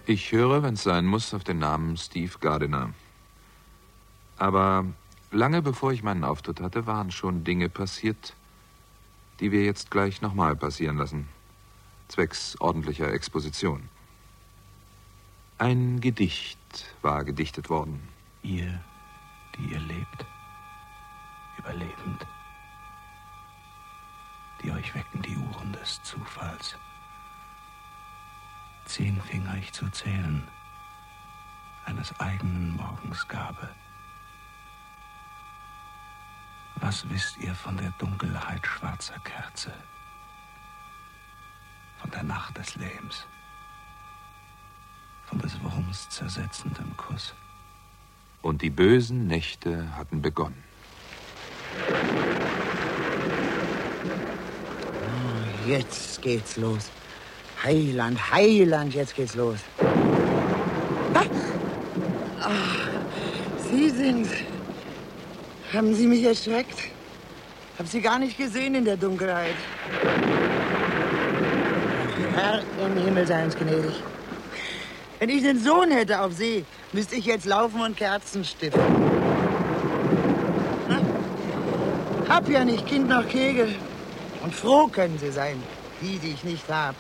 Ich höre, wenn es sein muss, auf den Namen Steve Gardiner. Aber lange bevor ich meinen Auftritt hatte, waren schon Dinge passiert, die wir jetzt gleich nochmal passieren lassen. Zwecks ordentlicher Exposition. Ein Gedicht war gedichtet worden. Ihr, die ihr lebt, überlebend, die euch wecken die Uhren des Zufalls. 10 Finger ich zu zählen, eines eigenen Morgens Gabe. Was wisst ihr von der Dunkelheit schwarzer Kerze, von der Nacht des Lebens, von des Wurms zersetzendem Kuss? Und die bösen Nächte hatten begonnen. Oh, jetzt geht's los. Heiland, Heiland, jetzt geht's los. Ah, Sie sind's. Haben Sie mich erschreckt? Hab Sie gar nicht gesehen in der Dunkelheit. Herr im Himmel, sei uns gnädig. Wenn ich einen Sohn hätte auf See, müsste ich jetzt laufen und Kerzen stiften. Hab ja nicht Kind noch Kegel. Und froh können Sie sein, die ich nicht hab.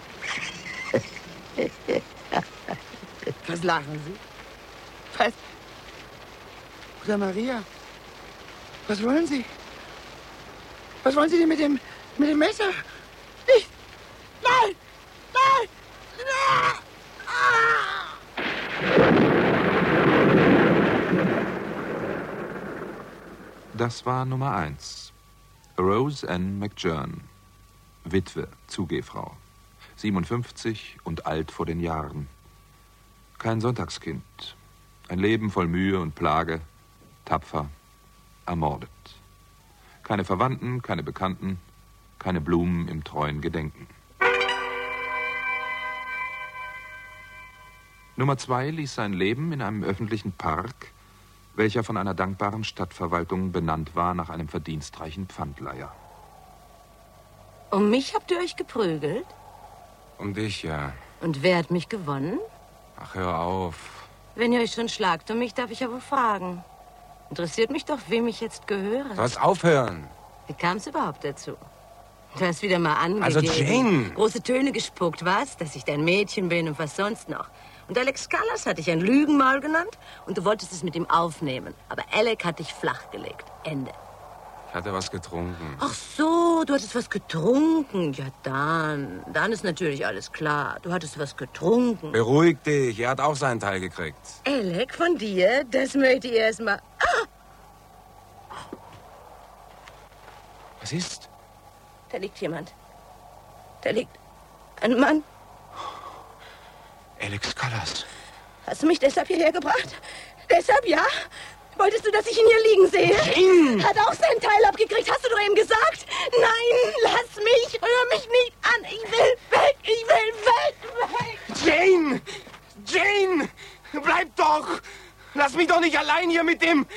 Was lachen Sie? Was? Mutter Maria, was wollen Sie? Was wollen Sie denn mit dem Messer? Nicht! Nein! Nein! Nein! Ah! Das war Nummer 1. Rose Ann McJern, Witwe, Zugehfrau. 57 und alt vor den Jahren. Kein Sonntagskind. Ein Leben voll Mühe und Plage. Tapfer. Ermordet. Keine Verwandten, keine Bekannten. Keine Blumen im treuen Gedenken. Nummer 2 ließ sein Leben in einem öffentlichen Park, welcher von einer dankbaren Stadtverwaltung benannt war nach einem verdienstreichen Pfandleiher. Um mich habt ihr euch geprügelt? Um dich, ja. Und wer hat mich gewonnen? Ach, hör auf. Wenn ihr euch schon schlagt um mich, darf ich ja wohl fragen. Interessiert mich doch, wem ich jetzt gehöre. Du sollst aufhören. Wie kam es überhaupt dazu? Du hast wieder mal angegeben. Also Jane! Große Töne gespuckt, was? Dass ich dein Mädchen bin und was sonst noch. Und Alex Callas hat dich ein Lügenmaul genannt und du wolltest es mit ihm aufnehmen. Aber Alec hat dich flachgelegt. Ende. Ich hatte was getrunken. Ach so, du hattest was getrunken. Ja, dann ist natürlich alles klar. Du hattest was getrunken. Beruhig dich, er hat auch seinen Teil gekriegt. Alec, von dir? Das möchte ich erst mal... Ah! Was ist? Da liegt jemand. Da liegt ein Mann. Alex Callas. Hast du mich deshalb hierher gebracht? Deshalb, ja? Wolltest du, dass ich ihn hier liegen sehe? Jane! Hat auch seinen Teil abgekriegt, hast du doch eben gesagt? Nein, lass mich, rühr mich nicht an. Ich will weg, Jane! Jane! Bleib doch! Lass mich doch nicht allein hier mit dem...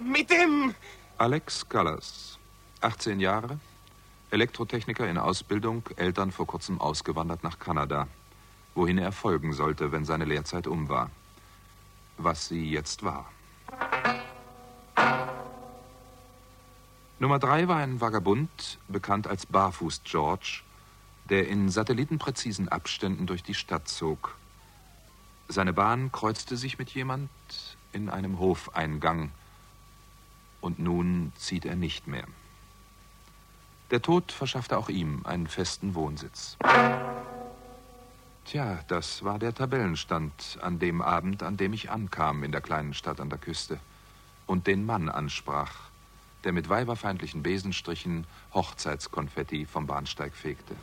Alex Callas, 18 Jahre, Elektrotechniker in Ausbildung, Eltern vor kurzem ausgewandert nach Kanada, wohin er folgen sollte, wenn seine Lehrzeit um war. Was sie jetzt war. Nummer 3 war ein Vagabund, bekannt als Barfuß George, der in satellitenpräzisen Abständen durch die Stadt zog. Seine Bahn kreuzte sich mit jemand in einem Hofeingang und nun zieht er nicht mehr. Der Tod verschaffte auch ihm einen festen Wohnsitz. Tja, das war der Tabellenstand an dem Abend, an dem ich ankam in der kleinen Stadt an der Küste und den Mann ansprach, der mit weiberfeindlichen Besenstrichen Hochzeitskonfetti vom Bahnsteig fegte.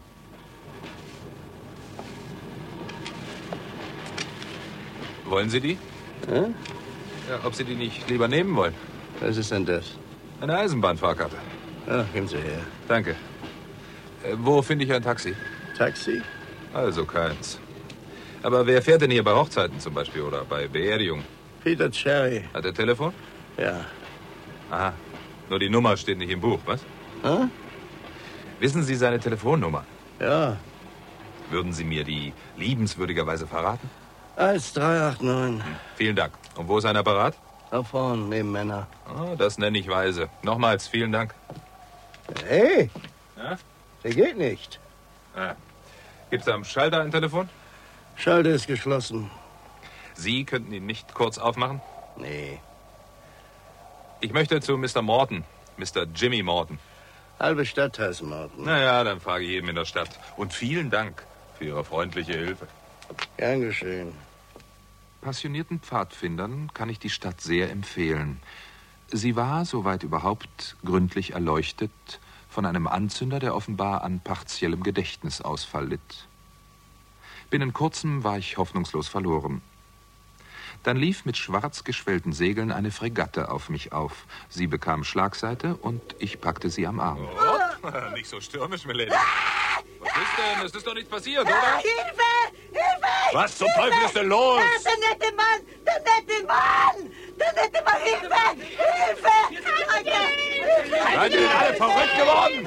Wollen Sie die? Hm? Ja, ob Sie die nicht lieber nehmen wollen? Was ist denn das? Eine Eisenbahnfahrkarte. Ach, geben Sie her. Danke. Wo finde ich ein Taxi? Taxi? Also keins. Aber wer fährt denn hier bei Hochzeiten zum Beispiel oder bei Beerdigungen? Peter Cherry. Hat er Telefon? Ja. Aha. Nur die Nummer steht nicht im Buch, was? Hm? Wissen Sie seine Telefonnummer? Ja. Würden Sie mir die liebenswürdigerweise verraten? 1389. Vielen Dank. Und wo ist ein Apparat? Da vorne, neben Männer. Oh, das nenne ich weise. Nochmals vielen Dank. Hey, Ja? der geht nicht. Ah. Gibt's am Schalter ein Telefon? Schalter ist geschlossen. Sie könnten ihn nicht kurz aufmachen? Nee. Ich möchte zu Mr. Morton. Mr. Jimmy Morton. Halbe Stadt heißt Morton. Naja, dann frage ich eben in der Stadt. Und vielen Dank für Ihre freundliche Hilfe. Gern geschehen. Passionierten Pfadfindern kann ich die Stadt sehr empfehlen. Sie war, soweit überhaupt, gründlich erleuchtet von einem Anzünder, der offenbar an partiellem Gedächtnisausfall litt. Binnen kurzem war ich hoffnungslos verloren. Dann lief mit schwarz geschwellten Segeln eine Fregatte auf mich auf. Sie bekam Schlagseite und ich packte sie am Arm. Oh, nicht so stürmisch, Milady. Was ist denn? Es ist doch nichts passiert, oder? Hilfe! Hilfe! Was zum Teufel ist denn los? Der nette Mann! Der nette Mann! Der nette Mann! Hilfe! Hilfe! Seid ihr denn alle verrückt geworden?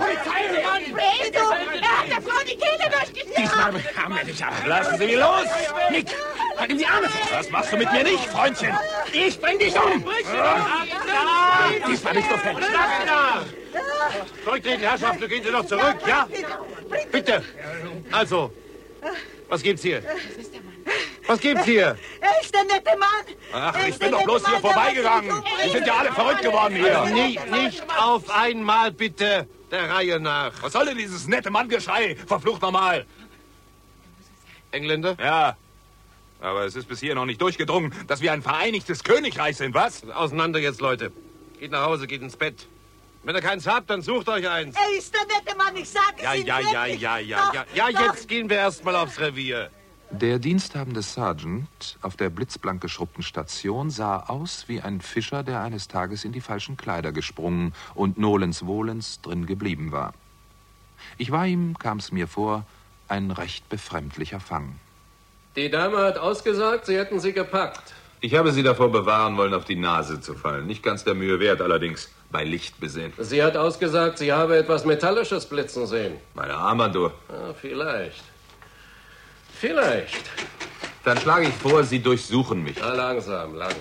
Er hat der Frau die Kehle durchgeschnitten! Diesmal haben wir dich ab. Lassen Sie mich los! Nick, halt ihm die Arme fest. Das machst du mit mir nicht, Freundchen. Ich bring dich um. Diesmal bist du fertig. Zurücktreten, Herrschaften, gehen Sie doch zurück, ja? Bitte. Also, was gibt's hier? Was gibt's hier? Er ist der nette Mann! Ach, ich bin doch bloß hier vorbeigegangen. Die sind ja alle verrückt geworden hier. Nicht auf einmal, bitte, der Reihe nach. Was soll denn dieses nette Manngeschrei? Verflucht nochmal. Engländer? Ja, aber es ist bis hier noch nicht durchgedrungen, dass wir ein vereinigtes Königreich sind, was? Auseinander jetzt, Leute. Geht nach Hause, geht ins Bett. Wenn ihr keins habt, dann sucht euch eins. Er ist der nette Mann, ich sage es Ihnen wirklich. Ja, jetzt gehen wir erst mal aufs Revier. Der diensthabende Sergeant auf der blitzblank geschrubbten Station sah aus wie ein Fischer, der eines Tages in die falschen Kleider gesprungen und nolens wohlens drin geblieben war. Ich war ihm, kam's mir vor, ein recht befremdlicher Fang. Die Dame hat ausgesagt, Sie hätten sie gepackt. Ich habe Sie davor bewahren wollen, auf die Nase zu fallen. Nicht ganz der Mühe wert, allerdings bei Licht besehen. Sie hat ausgesagt, sie habe etwas Metallisches blitzen sehen. Meine Armbanduhr. Ja, vielleicht. Vielleicht. Dann schlage ich vor, Sie durchsuchen mich. Na, langsam, langsam.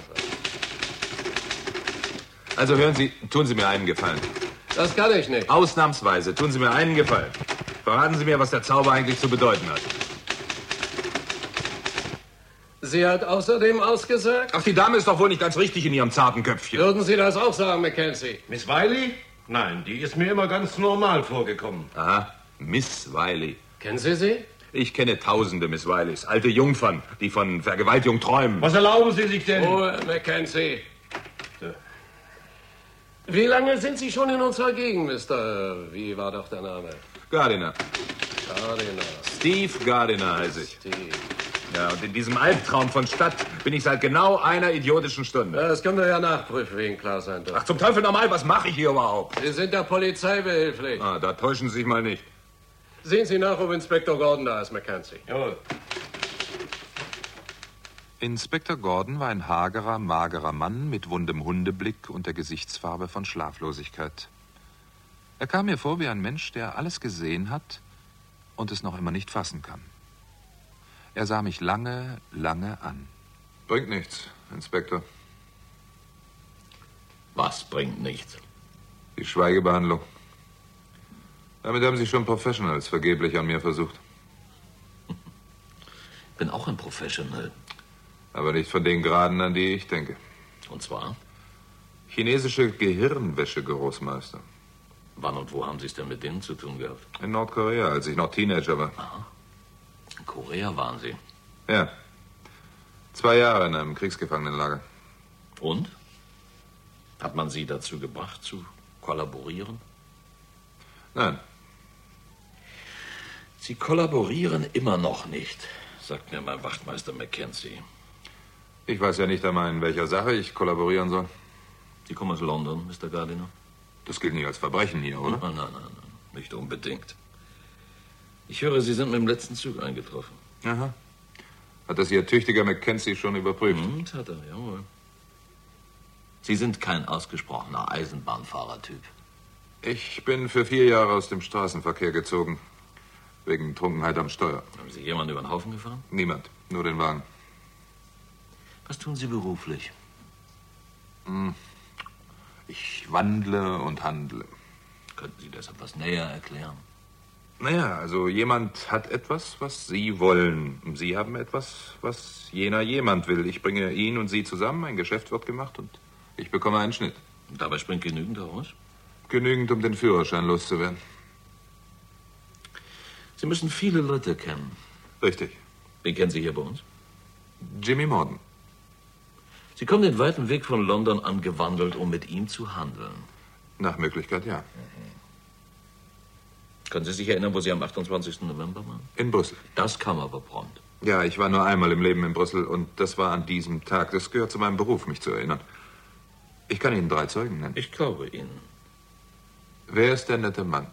Also hören Sie, tun Sie mir einen Gefallen. Das kann ich nicht. Ausnahmsweise, tun Sie mir einen Gefallen. Verraten Sie mir, was der Zauber eigentlich zu bedeuten hat. Sie hat außerdem ausgesagt? Ach, die Dame ist doch wohl nicht ganz richtig in ihrem zarten Köpfchen. Würden Sie das auch sagen, Mackenzie? Miss Wiley? Nein, die ist mir immer ganz normal vorgekommen. Aha, Miss Wiley. Kennen Sie sie? Ich kenne tausende Miss Wileys. Alte Jungfern, die von Vergewaltigung träumen. Was erlauben Sie sich denn? Ruhe, Mackenzie. Wie lange sind Sie schon in unserer Gegend, Mr. Wie war doch der Name? Gardiner. Gardiner. Steve Gardiner heiße ich. Steve. Ja, und in diesem Albtraum von Stadt bin ich seit genau einer idiotischen Stunde. Das können wir ja nachprüfen, wie Ihnen klar sein dürfte. Ach, zum Teufel nochmal, was mache ich hier überhaupt? Sie sind der Polizei behilflich. Ah, da täuschen Sie sich mal nicht. Sehen Sie nach, ob Inspektor Gordon da ist, Mackenzie. Jawohl. Inspektor Gordon war ein hagerer, magerer Mann mit wundem Hundeblick und der Gesichtsfarbe von Schlaflosigkeit. Er kam mir vor wie ein Mensch, der alles gesehen hat und es noch immer nicht fassen kann. Er sah mich lange, lange an. Bringt nichts, Inspektor. Was bringt nichts? Die Schweigebehandlung. Damit haben Sie schon Professionals vergeblich an mir versucht. Ich bin auch ein Professional. Aber nicht von den Graden, an die ich denke. Und zwar? Chinesische Gehirnwäsche, Großmeister. Wann und wo haben Sie es denn mit denen zu tun gehabt? In Nordkorea, als ich noch Teenager war. Aha. In Korea waren Sie. Ja. 2 Jahre in einem Kriegsgefangenenlager. Und? Hat man Sie dazu gebracht, zu kollaborieren? Nein. Sie kollaborieren immer noch nicht, sagt mir mein Wachtmeister Mackenzie. Ich weiß ja nicht einmal, in welcher Sache ich kollaborieren soll. Sie kommen aus London, Mr. Gardiner? Das gilt nicht als Verbrechen hier, oder? Nein, nicht unbedingt. Ich höre, Sie sind mit dem letzten Zug eingetroffen. Aha. Hat das Ihr tüchtiger Mackenzie schon überprüft? Hat er, jawohl. Sie sind kein ausgesprochener Eisenbahnfahrertyp. Ich bin für 4 Jahre aus dem Straßenverkehr gezogen. Wegen Trunkenheit am Steuer. Haben Sie jemanden über den Haufen gefahren? Niemand, nur den Wagen. Was tun Sie beruflich? Ich wandle und handle. Könnten Sie das etwas näher erklären? Naja, also jemand hat etwas, was Sie wollen. Und Sie haben etwas, was jener jemand will. Ich bringe ihn und Sie zusammen, ein Geschäft wird gemacht und ich bekomme einen Schnitt. Und dabei springt genügend heraus? Genügend, um den Führerschein loszuwerden. Sie müssen viele Leute kennen. Richtig. Wen kennen Sie hier bei uns? Jimmy Morden. Sie kommen den weiten Weg von London angewandelt, um mit ihm zu handeln. Nach Möglichkeit, ja. Können Sie sich erinnern, wo Sie am 28. November waren? In Brüssel. Das kam aber prompt. Ja, ich war nur einmal im Leben in Brüssel und das war an diesem Tag. Das gehört zu meinem Beruf, mich zu erinnern. Ich kann Ihnen 3 Zeugen nennen. Ich glaube Ihnen. Wer ist der nette Mann?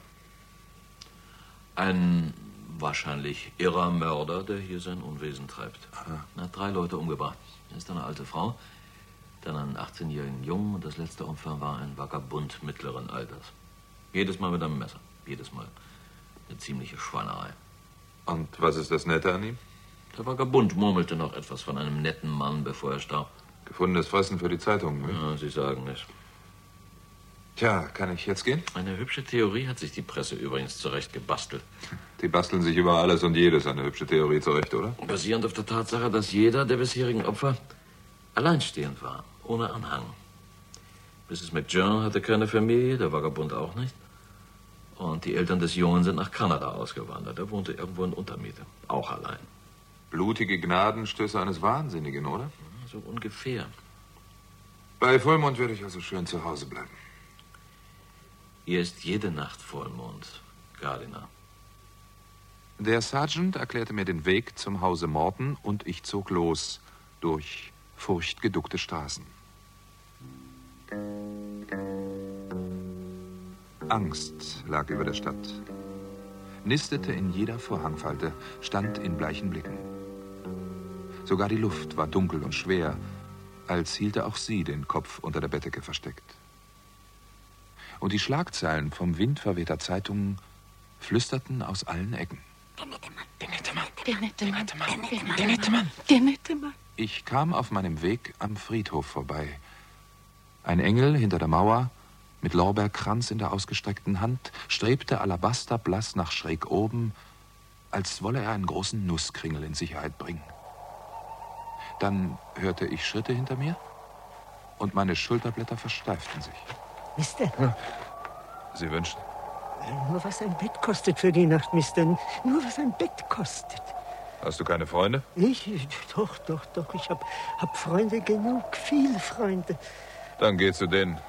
Ein wahrscheinlich irrer Mörder, der hier sein Unwesen treibt. Er hat 3 Leute umgebracht. Er ist eine alte Frau, dann einen 18-jährigen Jungen und das letzte Opfer war ein Vagabund mittleren Alters. Jedes Mal mit einem Messer. Jedes Mal. Eine ziemliche Schweinerei. Und was ist das Nette an ihm? Der Vagabund murmelte noch etwas von einem netten Mann, bevor er starb. Gefundenes Fressen für die Zeitung, ne? Ja, Sie sagen es. Tja, kann ich jetzt gehen? Eine hübsche Theorie hat sich die Presse übrigens zurecht gebastelt. Die basteln sich über alles und jedes eine hübsche Theorie zurecht, oder? Basierend auf der Tatsache, dass jeder der bisherigen Opfer alleinstehend war, ohne Anhang. Mrs. McJearn hatte keine Familie, der Vagabund auch nicht. Und die Eltern des Jungen sind nach Kanada ausgewandert. Er wohnte irgendwo in Untermiete, auch allein. Blutige Gnadenstöße eines Wahnsinnigen, oder? So ungefähr. Bei Vollmond werde ich also schön zu Hause bleiben. Hier ist jede Nacht Vollmond, Gardiner. Der Sergeant erklärte mir den Weg zum Hause Morton und ich zog los durch furchtgeduckte Straßen. Angst lag über der Stadt, nistete in jeder Vorhangfalte, stand in bleichen Blicken. Sogar die Luft war dunkel und schwer, als hielte auch sie den Kopf unter der Bettdecke versteckt. Und die Schlagzeilen vom Wind verwehter Zeitungen flüsterten aus allen Ecken. Der nette Mann, der nette Mann, der nette Mann, der nette Mann, Der nette Mann. der nette Mann. Ich kam auf meinem Weg am Friedhof vorbei. Ein Engel hinter der Mauer, mit Lorbeerkranz in der ausgestreckten Hand, strebte alabasterblass nach schräg oben, als wolle er einen großen Nusskringel in Sicherheit bringen. Dann hörte ich Schritte hinter mir und meine Schulterblätter versteiften sich. Mister, Sie wünschen? nur was ein Bett kostet für die Nacht, Mister. Nur was ein Bett kostet. Hast du keine Freunde? Ich? Doch. Ich hab Freunde genug. Viele Freunde. Dann geh zu denen.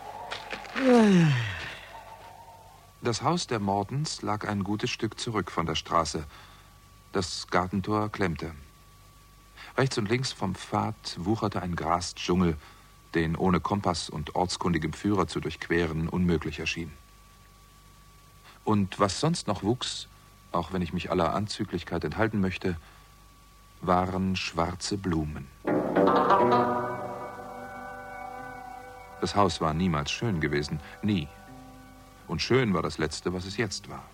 Das Haus der Mordens lag ein gutes Stück zurück von der Straße. Das Gartentor klemmte. Rechts und links vom Pfad wucherte ein Grasdschungel, den ohne Kompass und ortskundigem Führer zu durchqueren unmöglich erschien. Und was sonst noch wuchs, auch wenn ich mich aller Anzüglichkeit enthalten möchte, waren schwarze Blumen. Das Haus war niemals schön gewesen, nie. Und schön war das Letzte, was es jetzt war.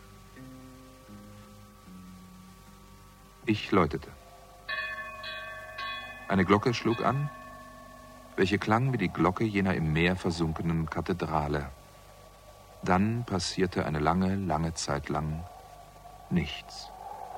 Ich läutete. Eine Glocke schlug an, welche klang wie die Glocke jener im Meer versunkenen Kathedrale. Dann passierte eine lange Zeit lang nichts.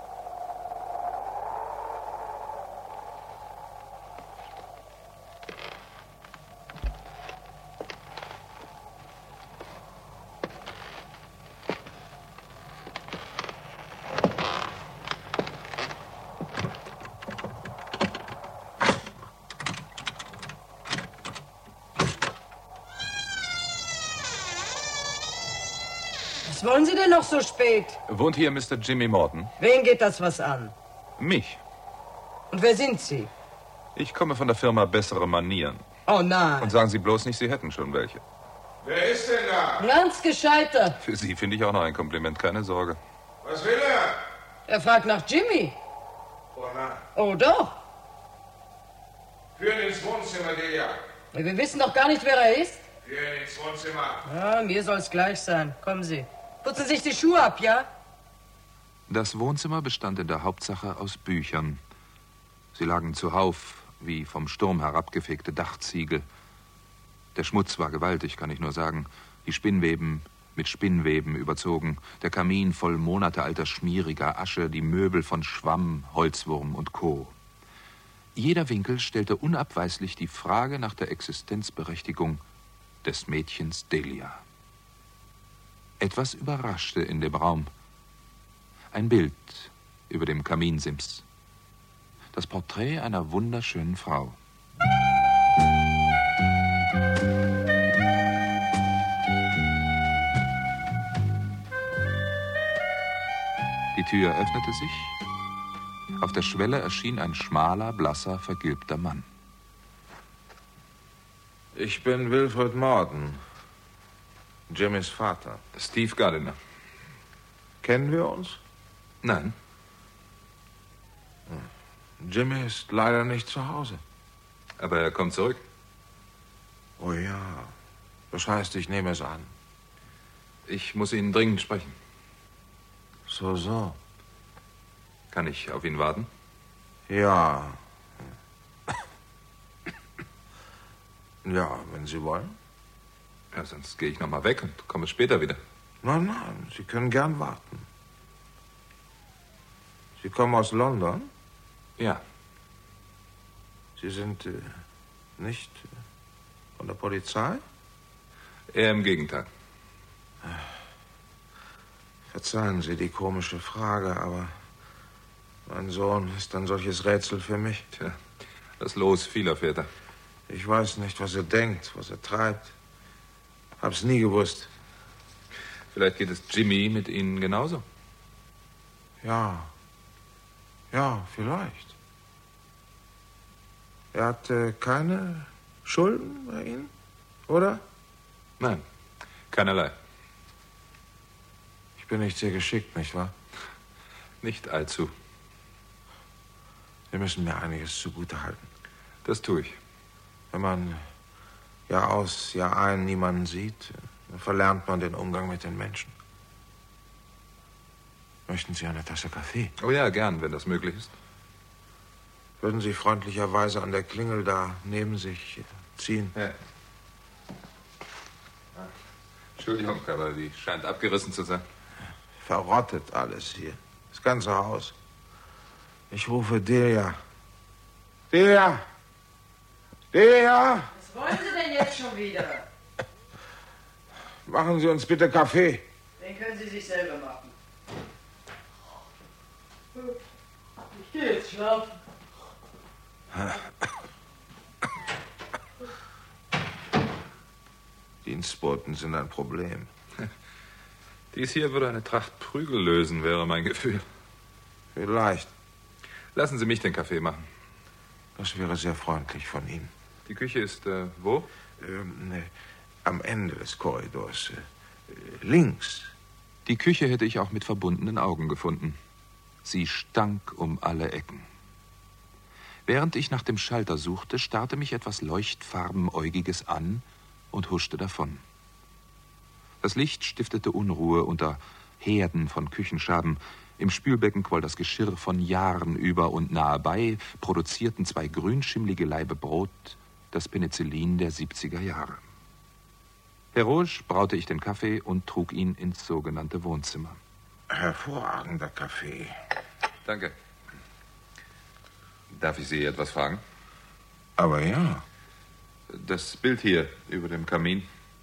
Was wollen Sie denn noch so spät? Wohnt hier Mr. Jimmy Morton? Wen geht das was an? Mich. Und wer sind Sie? Ich komme von der Firma Bessere Manieren. Oh nein. Und sagen Sie bloß nicht, Sie hätten schon welche. Wer ist denn da? Ganz gescheiter. Für Sie finde ich auch noch ein Kompliment, keine Sorge. Was will er? Er fragt nach Jimmy. Oh nein. Oh doch. Führen ins Wohnzimmer, Delia. Wir wissen doch gar nicht, wer er ist. Führen ins Wohnzimmer. Ja, mir soll's gleich sein. Kommen Sie. Putzen Sie sich die Schuhe ab, ja? Das Wohnzimmer bestand in der Hauptsache aus Büchern. Sie lagen zuhauf wie vom Sturm herabgefegte Dachziegel. Der Schmutz war gewaltig, kann ich nur sagen. Die Spinnweben mit Spinnweben überzogen, der Kamin voll monatealter schmieriger Asche, die Möbel von Schwamm, Holzwurm und Co. Jeder Winkel stellte unabweislich die Frage nach der Existenzberechtigung des Mädchens Delia. Etwas überraschte in dem Raum. Ein Bild über dem Kaminsims. Das Porträt einer wunderschönen Frau. Die Tür öffnete sich. Auf der Schwelle erschien ein schmaler, blasser, vergilbter Mann. Ich bin Wilfred Morton, Jimmys Vater. Steve Gardiner. Kennen wir uns? Nein. Jimmy ist leider nicht zu Hause. Aber er kommt zurück. Oh ja, das heißt, ich nehme es an. Ich muss Ihnen dringend sprechen. So. Kann ich auf ihn warten? Ja. Ja, wenn Sie wollen. Ja, sonst gehe ich noch mal weg und komme später wieder. Nein, Sie können gern warten. Sie kommen aus London? Ja. Sie sind nicht von der Polizei? Eher im Gegenteil. Verzeihen Sie die komische Frage, aber mein Sohn ist ein solches Rätsel für mich. Tja, das Los vieler Väter. Ich weiß nicht, was er denkt, was er treibt. Hab's nie gewusst. Vielleicht geht es Jimmy mit Ihnen genauso. Ja, vielleicht. Er hat keine Schulden bei Ihnen, oder? Nein, keinerlei. Ich bin nicht sehr geschickt, nicht wahr? Nicht allzu. Sie müssen mir einiges zugutehalten. Das tue ich. Wenn man Jahr aus, Jahr ein niemanden sieht, dann verlernt man den Umgang mit den Menschen. Möchten Sie eine Tasse Kaffee? Oh ja, gern, wenn das möglich ist. Würden Sie freundlicherweise an der Klingel da neben sich ziehen? Ja. Entschuldigung, aber die scheint abgerissen zu sein. Verrottet alles hier. Das ganze Haus. Ich rufe Delia. Delia! Delia! Was wollen Sie denn jetzt schon wieder? Machen Sie uns bitte Kaffee. Den können Sie sich selber machen. Ich gehe jetzt schlafen. Dienstboten sind ein Problem. Dies hier würde eine Tracht Prügel lösen, wäre mein Gefühl. Vielleicht. Lassen Sie mich den Kaffee machen. Das wäre sehr freundlich von Ihnen. Die Küche ist, wo? Am Ende des Korridors. Links. Die Küche hätte ich auch mit verbundenen Augen gefunden. Sie stank um alle Ecken. Während ich nach dem Schalter suchte, starrte mich etwas Leuchtfarbenäugiges an und huschte davon. Das Licht stiftete Unruhe unter Herden von Küchenscherben. Im Spülbecken quoll das Geschirr von Jahren über und nahebei produzierten 2 grünschimmlige Laibe Brot das Penicillin der 70er Jahre. Heroisch braute ich den Kaffee und trug ihn ins sogenannte Wohnzimmer. Hervorragender Kaffee. Danke. Darf ich Sie etwas fragen? Aber ja. Das Bild hier über dem Kamin.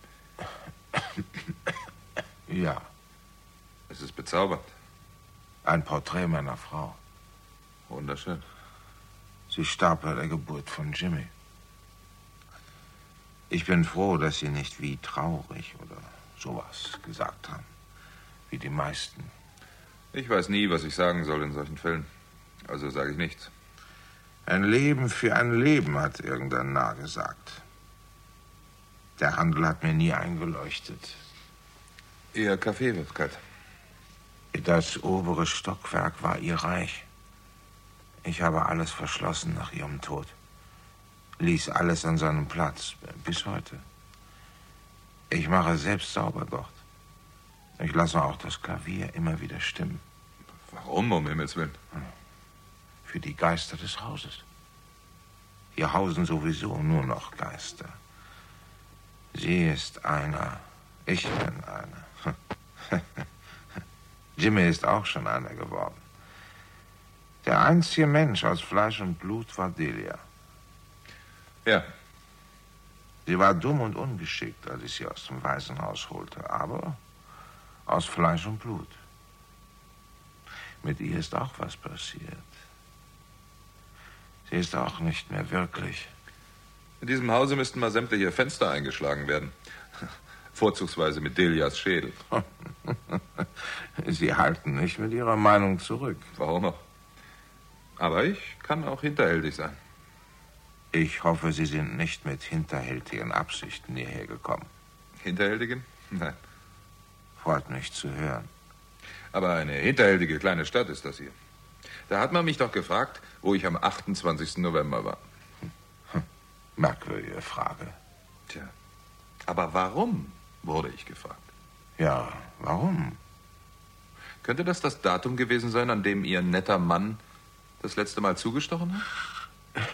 Ja. Es ist bezaubernd. Ein Porträt meiner Frau. Wunderschön. Sie starb bei der Geburt von Jimmy. Ich bin froh, dass Sie nicht wie traurig oder sowas gesagt haben. Wie die meisten. Ich weiß nie, was ich sagen soll in solchen Fällen. Also sage ich nichts. Ein Leben für ein Leben, hat irgendein Narr gesagt. Der Handel hat mir nie eingeleuchtet. Ihr Kaffee wird kalt. Das obere Stockwerk war ihr Reich. Ich habe alles verschlossen nach ihrem Tod. Ließ alles an seinem Platz, bis heute. Ich mache selbst sauber dort. Ich lasse auch das Klavier immer wieder stimmen. Warum, um Himmels Willen? Für die Geister des Hauses. Hier hausen sowieso nur noch Geister. Sie ist einer, ich bin einer. Jimmy ist auch schon einer geworden. Der einzige Mensch aus Fleisch und Blut war Delia. Ja. Sie war dumm und ungeschickt, als ich sie aus dem Waisenhaus holte, aber aus Fleisch und Blut. Mit ihr ist auch was passiert. Sie ist auch nicht mehr wirklich. In diesem Hause müssten mal sämtliche Fenster eingeschlagen werden. Vorzugsweise mit Delias Schädel. Sie halten nicht mit Ihrer Meinung zurück. Warum auch? Aber ich kann auch hinterhältig sein. Ich hoffe, Sie sind nicht mit hinterhältigen Absichten hierher gekommen. Hinterhältigen? Nein. Freut mich zu hören. Aber eine hinterhältige kleine Stadt ist das hier. Da hat man mich doch gefragt, wo ich am 28. November war. Merkwürdige Frage. Tja, aber warum, wurde ich gefragt. Ja, warum? Könnte das Datum gewesen sein, an dem Ihr netter Mann das letzte Mal zugestochen hat?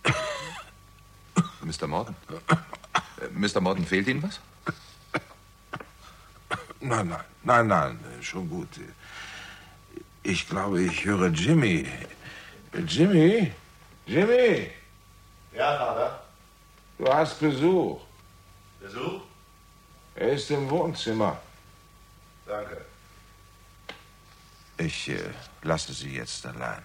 Mr. Morton? Mr. Morton, fehlt Ihnen was? Nein, schon gut. Ich glaube, ich höre Jimmy. Jimmy? Ja, Vater. Du hast Besuch. Besuch? Er ist im Wohnzimmer. Danke. Ich lasse Sie jetzt allein.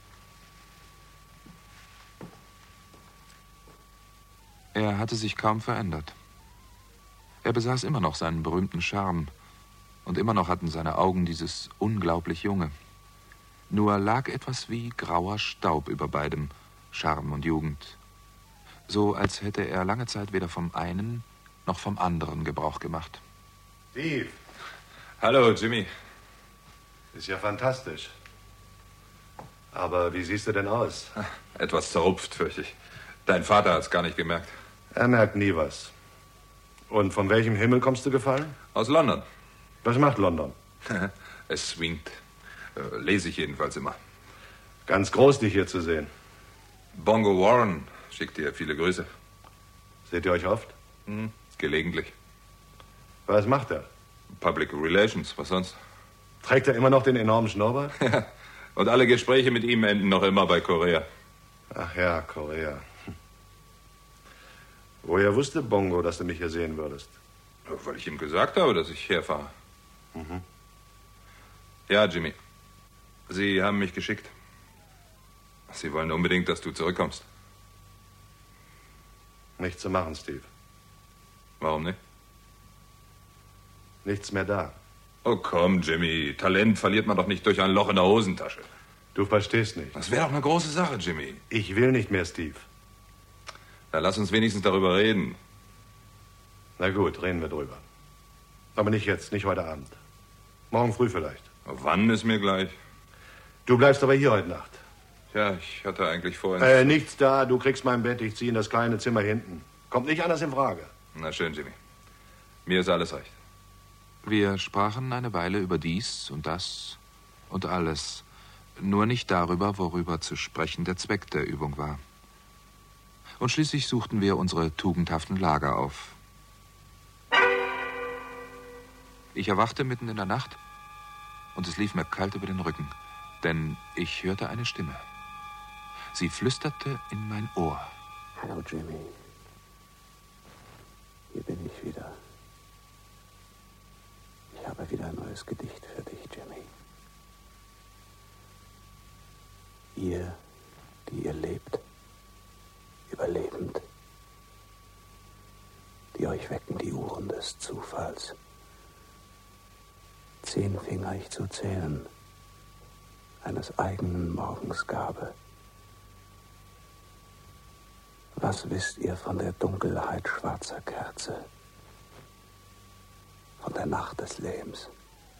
Er hatte sich kaum verändert. Er besaß immer noch seinen berühmten Charme. Und immer noch hatten seine Augen dieses unglaublich Junge. Nur lag etwas wie grauer Staub über beidem, Charme und Jugend. So, als hätte er lange Zeit weder vom einen noch vom anderen Gebrauch gemacht. Steve. Hallo, Jimmy. Ist ja fantastisch. Aber wie siehst du denn aus? Etwas zerrupft, fürchte ich. Dein Vater hat's gar nicht gemerkt. Er merkt nie was. Und von welchem Himmel kommst du gefallen? Aus London. Was macht London? Es swingt. Lese ich jedenfalls immer. Ganz groß, dich hier zu sehen. Bongo Warren schickt dir viele Grüße. Seht ihr euch oft? Gelegentlich. Was macht er? Public Relations, was sonst? Trägt er immer noch den enormen Schnurrbart? Und alle Gespräche mit ihm enden noch immer bei Korea. Ach ja, Korea. Woher wusste Bongo, dass du mich hier sehen würdest? Weil ich ihm gesagt habe, dass ich herfahre. Ja, Jimmy. Sie haben mich geschickt. Sie wollen unbedingt, dass du zurückkommst. Nichts zu machen, Steve. Warum nicht? Nichts mehr da. Oh komm, Jimmy. Talent verliert man doch nicht durch ein Loch in der Hosentasche. Du verstehst nicht. Das wäre doch eine große Sache, Jimmy. Ich will nicht mehr, Steve. Na, lass uns wenigstens darüber reden. Na gut, reden wir drüber. Aber nicht jetzt, nicht heute Abend. Morgen früh vielleicht. Wann ist mir gleich? Du bleibst aber hier heute Nacht. Ja, ich hatte eigentlich vorhin... Nichts da, du kriegst mein Bett, ich ziehe in das kleine Zimmer hinten. Kommt nicht anders in Frage. Na schön, Jimmy. Mir ist alles recht. Wir sprachen eine Weile über dies und das und alles. Nur nicht darüber, worüber zu sprechen der Zweck der Übung war. Und schließlich suchten wir unsere tugendhaften Lager auf. Ich erwachte mitten in der Nacht und es lief mir kalt über den Rücken, denn ich hörte eine Stimme. Sie flüsterte in mein Ohr. Hallo, Jimmy. Hier bin ich wieder. Ich habe wieder ein neues Gedicht für dich, Jimmy. Ihr, die ihr lebt, überlebend, die euch wecken die Uhren des Zufalls. 10 fing ich zu zählen, eines eigenen Morgens Gabe. Was wisst ihr von der Dunkelheit schwarzer Kerze, von der Nacht des Lebens,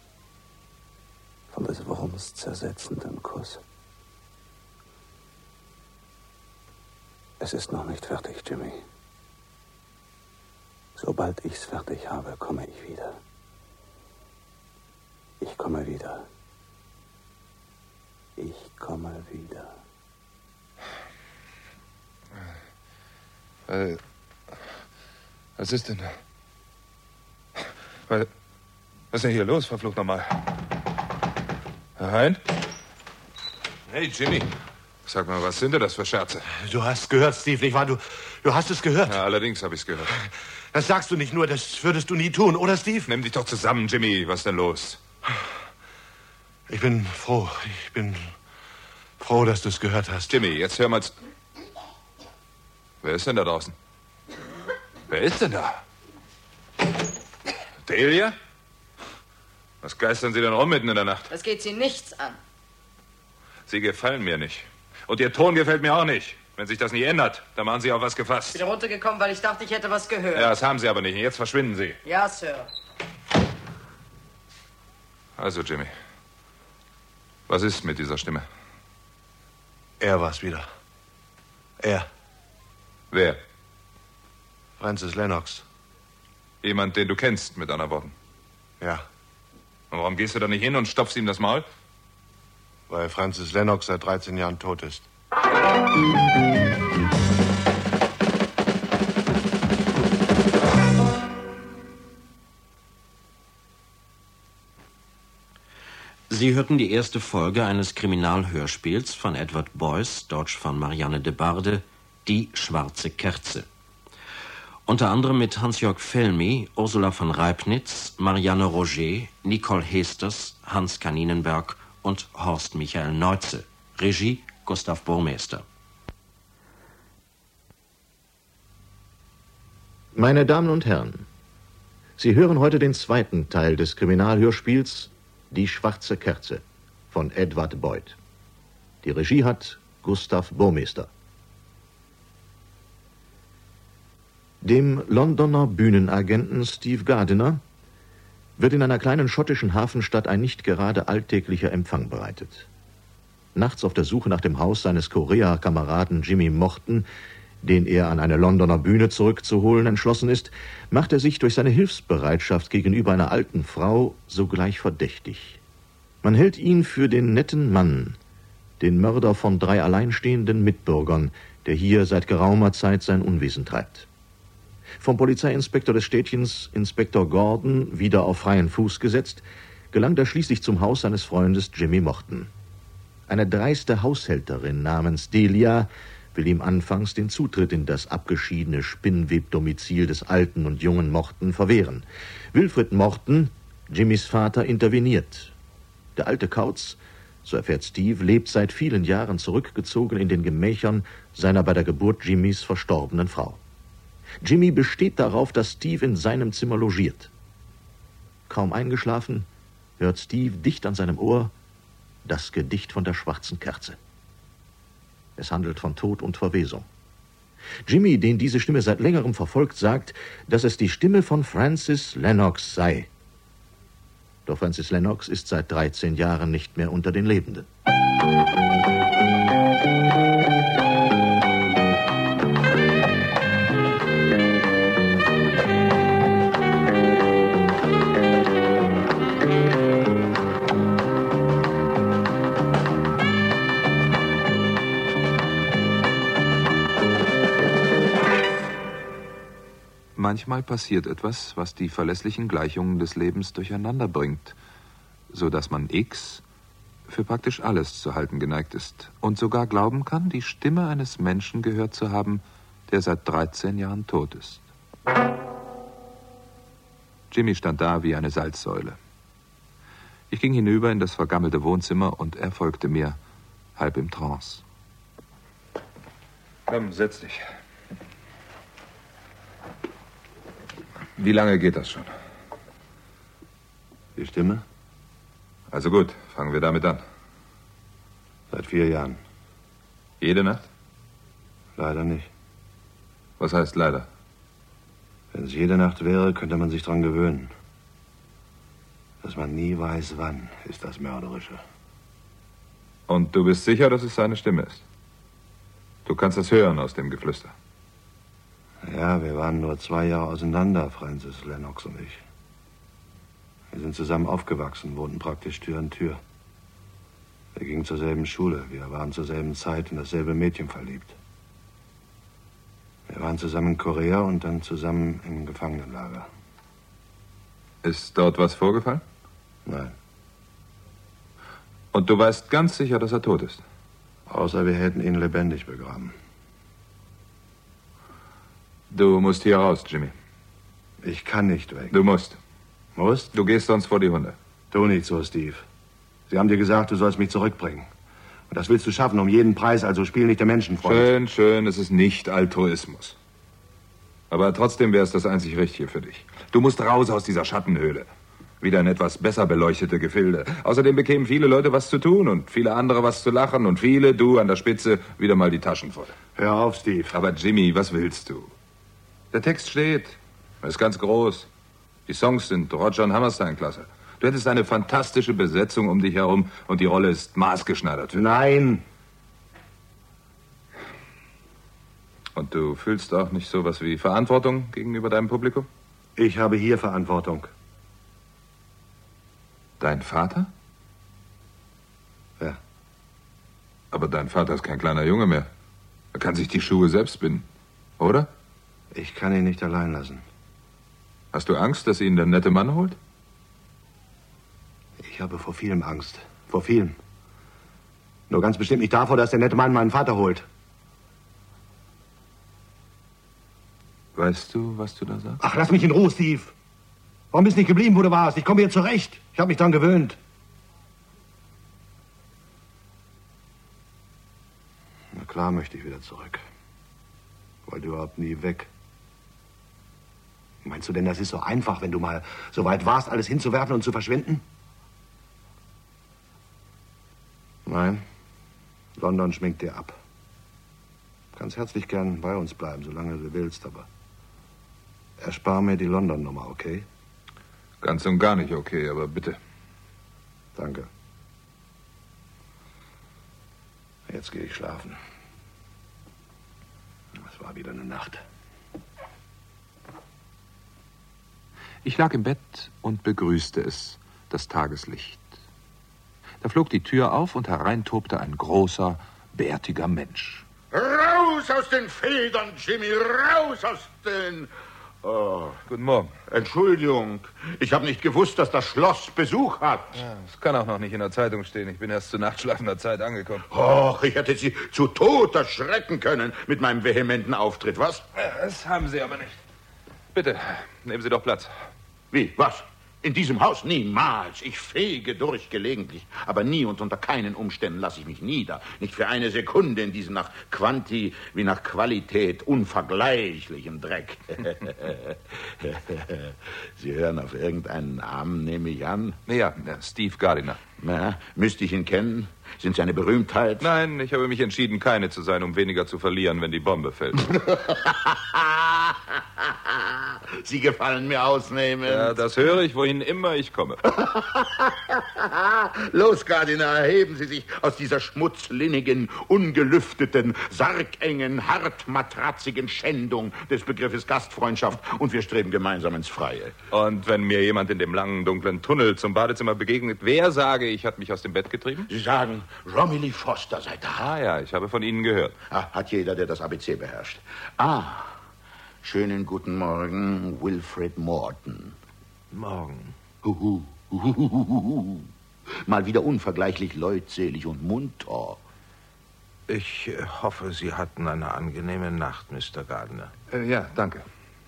von des Wurms zersetzenden Kuss? Es ist noch nicht fertig, Jimmy. Sobald ich's fertig habe, komme ich wieder. Ich komme wieder. Ich komme wieder. Was ist denn da? Was ist denn hier los, verflucht nochmal? Herr Hein? Hey, Jimmy. Sag mal, was sind denn das für Scherze? Du hast gehört, Steve, nicht wahr? Du hast es gehört. Ja, allerdings habe ich es gehört. Das sagst du nicht nur, das würdest du nie tun, oder, Steve? Nimm dich doch zusammen, Jimmy. Was ist denn los? Ich bin froh. Ich bin froh, dass du es gehört hast. Jimmy, jetzt hör mal... Wer ist denn da draußen? Wer ist denn da? Delia? Was geistern Sie denn rum mitten in der Nacht? Das geht Sie nichts an. Sie gefallen mir nicht. Und Ihr Ton gefällt mir auch nicht. Wenn sich das nicht ändert, dann machen Sie auf was gefasst. Ich bin runtergekommen, weil ich dachte, ich hätte was gehört. Ja, das haben Sie aber nicht. Jetzt verschwinden Sie. Ja, Sir. Also, Jimmy. Was ist mit dieser Stimme? Er war's wieder. Er. Wer? Francis Lennox. Jemand, den du kennst, mit anderen Worten. Ja. Und warum gehst du da nicht hin und stopfst ihm das Maul? Weil Francis Lennox seit 13 Jahren tot ist. Sie hörten die erste Folge eines Kriminalhörspiels von Edward Boyce, deutsch von Marianne de Barde, Die schwarze Kerze. Unter anderem mit Hans-Jörg Felmy, Ursula von Reibnitz, Marianne Roger, Nicole Hesters, Hans Kaninenberg und Horst Michael Neutze. Regie Gustav Burmester. Meine Damen und Herren, Sie hören heute den zweiten Teil des Kriminalhörspiels Die schwarze Kerze von Edward Boyd. Die Regie hat Gustav Burmester. Dem Londoner Bühnenagenten Steve Gardiner wird in einer kleinen schottischen Hafenstadt ein nicht gerade alltäglicher Empfang bereitet. Nachts auf der Suche nach dem Haus seines Korea-Kameraden Jimmy Morton, den er an eine Londoner Bühne zurückzuholen entschlossen ist, macht er sich durch seine Hilfsbereitschaft gegenüber einer alten Frau sogleich verdächtig. Man hält ihn für den netten Mann, den Mörder von 3 alleinstehenden Mitbürgern, der hier seit geraumer Zeit sein Unwesen treibt. Vom Polizeiinspektor des Städtchens, Inspektor Gordon, wieder auf freien Fuß gesetzt, gelangt er schließlich zum Haus seines Freundes Jimmy Morton. Eine dreiste Haushälterin namens Delia will ihm anfangs den Zutritt in das abgeschiedene Spinnwebdomizil des alten und jungen Morton verwehren. Wilfrid Morton, Jimmys Vater, interveniert. Der alte Kauz, so erfährt Steve, lebt seit vielen Jahren zurückgezogen in den Gemächern seiner bei der Geburt Jimmys verstorbenen Frau. Jimmy besteht darauf, dass Steve in seinem Zimmer logiert. Kaum eingeschlafen, hört Steve dicht an seinem Ohr das Gedicht von der schwarzen Kerze. Es handelt von Tod und Verwesung. Jimmy, den diese Stimme seit längerem verfolgt, sagt, dass es die Stimme von Francis Lennox sei. Doch Francis Lennox ist seit 13 Jahren nicht mehr unter den Lebenden. Manchmal passiert etwas, was die verlässlichen Gleichungen des Lebens durcheinander bringt, so dass man X für praktisch alles zu halten geneigt ist und sogar glauben kann, die Stimme eines Menschen gehört zu haben, der seit 13 Jahren tot ist. Jimmy stand da wie eine Salzsäule. Ich ging hinüber in das vergammelte Wohnzimmer und er folgte mir, halb im Trance. Komm, setz dich. Wie lange geht das schon? Die Stimme? Also gut, fangen wir damit an. Seit 4 Jahren. Jede Nacht? Leider nicht. Was heißt leider? Wenn es jede Nacht wäre, könnte man sich dran gewöhnen. Dass man nie weiß, wann, ist das Mörderische. Und du bist sicher, dass es seine Stimme ist? Du kannst das hören aus dem Geflüster. Ja, wir waren nur 2 Jahre auseinander, Francis Lennox und ich. Wir sind zusammen aufgewachsen, wohnten praktisch Tür an Tür. Wir gingen zur selben Schule, wir waren zur selben Zeit in dasselbe Mädchen verliebt. Wir waren zusammen in Korea und dann zusammen im Gefangenenlager. Ist dort was vorgefallen? Nein. Und du weißt ganz sicher, dass er tot ist? Außer wir hätten ihn lebendig begraben. Du musst hier raus, Jimmy. Ich kann nicht weg. Du musst. Musst? Du gehst sonst vor die Hunde. Tu nicht so, Steve. Sie haben dir gesagt, du sollst mich zurückbringen. Und das willst du schaffen, um jeden Preis, also spiel nicht der Menschenfreund. Schön, schön, es ist nicht Altruismus. Aber trotzdem wäre es das einzig Richtige für dich. Du musst raus aus dieser Schattenhöhle. Wieder in etwas besser beleuchtete Gefilde. Außerdem bekämen viele Leute was zu tun und viele andere was zu lachen und viele, du an der Spitze, wieder mal die Taschen voll. Hör auf, Steve. Aber Jimmy, was willst du? Der Text steht. Er ist ganz groß. Die Songs sind Roger und Hammerstein-Klasse. Du hättest eine fantastische Besetzung um dich herum und die Rolle ist maßgeschneidert. Nein. Und du fühlst auch nicht sowas wie Verantwortung gegenüber deinem Publikum? Ich habe hier Verantwortung. Dein Vater? Ja. Aber dein Vater ist kein kleiner Junge mehr. Er kann sich die Schuhe selbst binden, oder? Ich kann ihn nicht allein lassen. Hast du Angst, dass ihn der nette Mann holt? Ich habe vor vielem Angst. Vor vielem. Nur ganz bestimmt nicht davor, dass der nette Mann meinen Vater holt. Weißt du, was du da sagst? Ach, lass mich in Ruhe, Steve. Warum bist du nicht geblieben, wo du warst? Ich komme hier zurecht. Ich habe mich dran gewöhnt. Na klar möchte ich wieder zurück. Wollte überhaupt nie weg. Meinst du denn, das ist so einfach, wenn du mal so weit warst, alles hinzuwerfen und zu verschwinden? Nein. London schminkt dir ab. Du kannst herzlich gern bei uns bleiben, solange du willst, aber erspar mir die London-Nummer, okay? Ganz und gar nicht okay, aber bitte. Danke. Jetzt gehe ich schlafen. Es war wieder eine Nacht. Ich lag im Bett und begrüßte es, das Tageslicht. Da flog die Tür auf und herein tobte ein großer, bärtiger Mensch. Raus aus den Federn, Jimmy, raus aus den... Oh. Guten Morgen. Entschuldigung, ich habe nicht gewusst, dass das Schloss Besuch hat. Ja, das kann auch noch nicht in der Zeitung stehen. Ich bin erst zu nachtschlafender Zeit angekommen. Och, ich hätte Sie zu Tod erschrecken können mit meinem vehementen Auftritt, was? Das haben Sie aber nicht. Bitte, nehmen Sie doch Platz. Wie, was? In diesem Haus niemals. Ich fege durch gelegentlich. Aber nie und unter keinen Umständen lasse ich mich nieder. Nicht für eine Sekunde in diesem nach Quanti wie nach Qualität unvergleichlichen Dreck. Sie hören auf irgendeinen Namen, nehme ich an. Ja, Steve Gardiner. Na, müsste ich ihn kennen? Sind Sie eine Berühmtheit? Nein, ich habe mich entschieden, keine zu sein, um weniger zu verlieren, wenn die Bombe fällt. Sie gefallen mir ausnehmend. Ja, das höre ich, wohin immer ich komme. Los, Gardiner, erheben Sie sich aus dieser schmutzlinnigen, ungelüfteten, sargengen, hartmatratzigen Schändung des Begriffes Gastfreundschaft und wir streben gemeinsam ins Freie. Und wenn mir jemand in dem langen, dunklen Tunnel zum Badezimmer begegnet, wer, sage ich, hat mich aus dem Bett getrieben? Sie sagen, Romilly Foster sei da. Ah ja, ich habe von Ihnen gehört. Hat jeder, der das ABC beherrscht. Schönen guten Morgen, Wilfred Morton. Morgen. Mal wieder unvergleichlich leutselig und munter. Ich hoffe, Sie hatten eine angenehme Nacht, Mr. Gardiner. Ja, danke.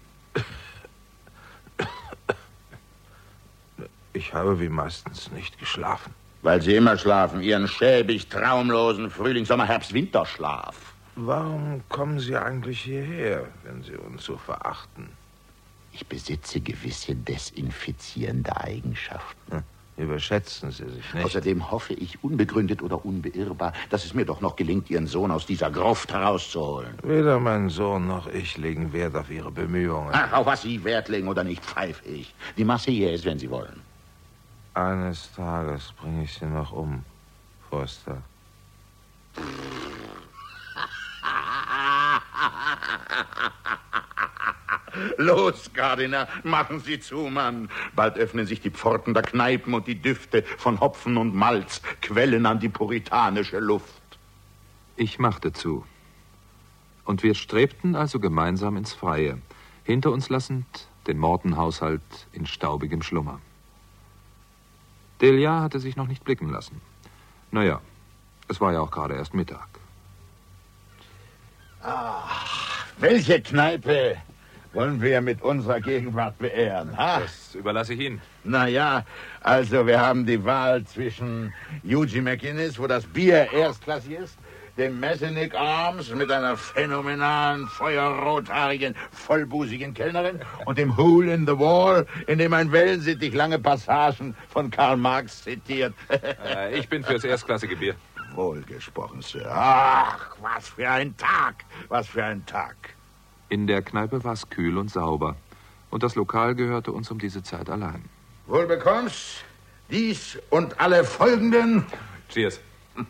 Ich habe wie meistens nicht geschlafen. Weil Sie immer schlafen, Ihren schäbig traumlosen Frühling-, Sommer-, Herbst-, Winterschlaf. Warum kommen Sie eigentlich hierher, wenn Sie uns so verachten? Ich besitze gewisse desinfizierende Eigenschaften. Überschätzen Sie sich nicht. Außerdem hoffe ich, unbegründet oder unbeirrbar, dass es mir doch noch gelingt, Ihren Sohn aus dieser Gruft herauszuholen. Weder mein Sohn noch ich legen Wert auf Ihre Bemühungen. Ach, auf was Sie Wert legen oder nicht, pfeife ich. Die Marseillaise, wenn Sie wollen. Eines Tages bringe ich Sie noch um, Foster. Los, Gardiner, machen Sie zu, Mann. Bald öffnen sich die Pforten der Kneipen und die Düfte von Hopfen und Malz quellen an die puritanische Luft. Ich machte zu. Und wir strebten also gemeinsam ins Freie, hinter uns lassend den Morton-Haushalt in staubigem Schlummer. Delia hatte sich noch nicht blicken lassen. Naja, es war ja auch gerade erst Mittag. Ach, welche Kneipe wollen wir mit unserer Gegenwart beehren? Ha? Das überlasse ich Ihnen. Naja, also wir haben die Wahl zwischen Eugene McInnes, wo das Bier erstklassig ist, dem Messinic Arms mit einer phänomenalen, feuerrothaarigen, vollbusigen Kellnerin und dem Hole in the Wall, in dem ein Wellensittich lange Passagen von Karl Marx zitiert. Ich bin fürs erstklassige Bier. Wohlgesprochen, Sir. Ach, was für ein Tag, was für ein Tag. In der Kneipe war es kühl und sauber. Und das Lokal gehörte uns um diese Zeit allein. Wohl bekommst, dies und alle folgenden. Cheers.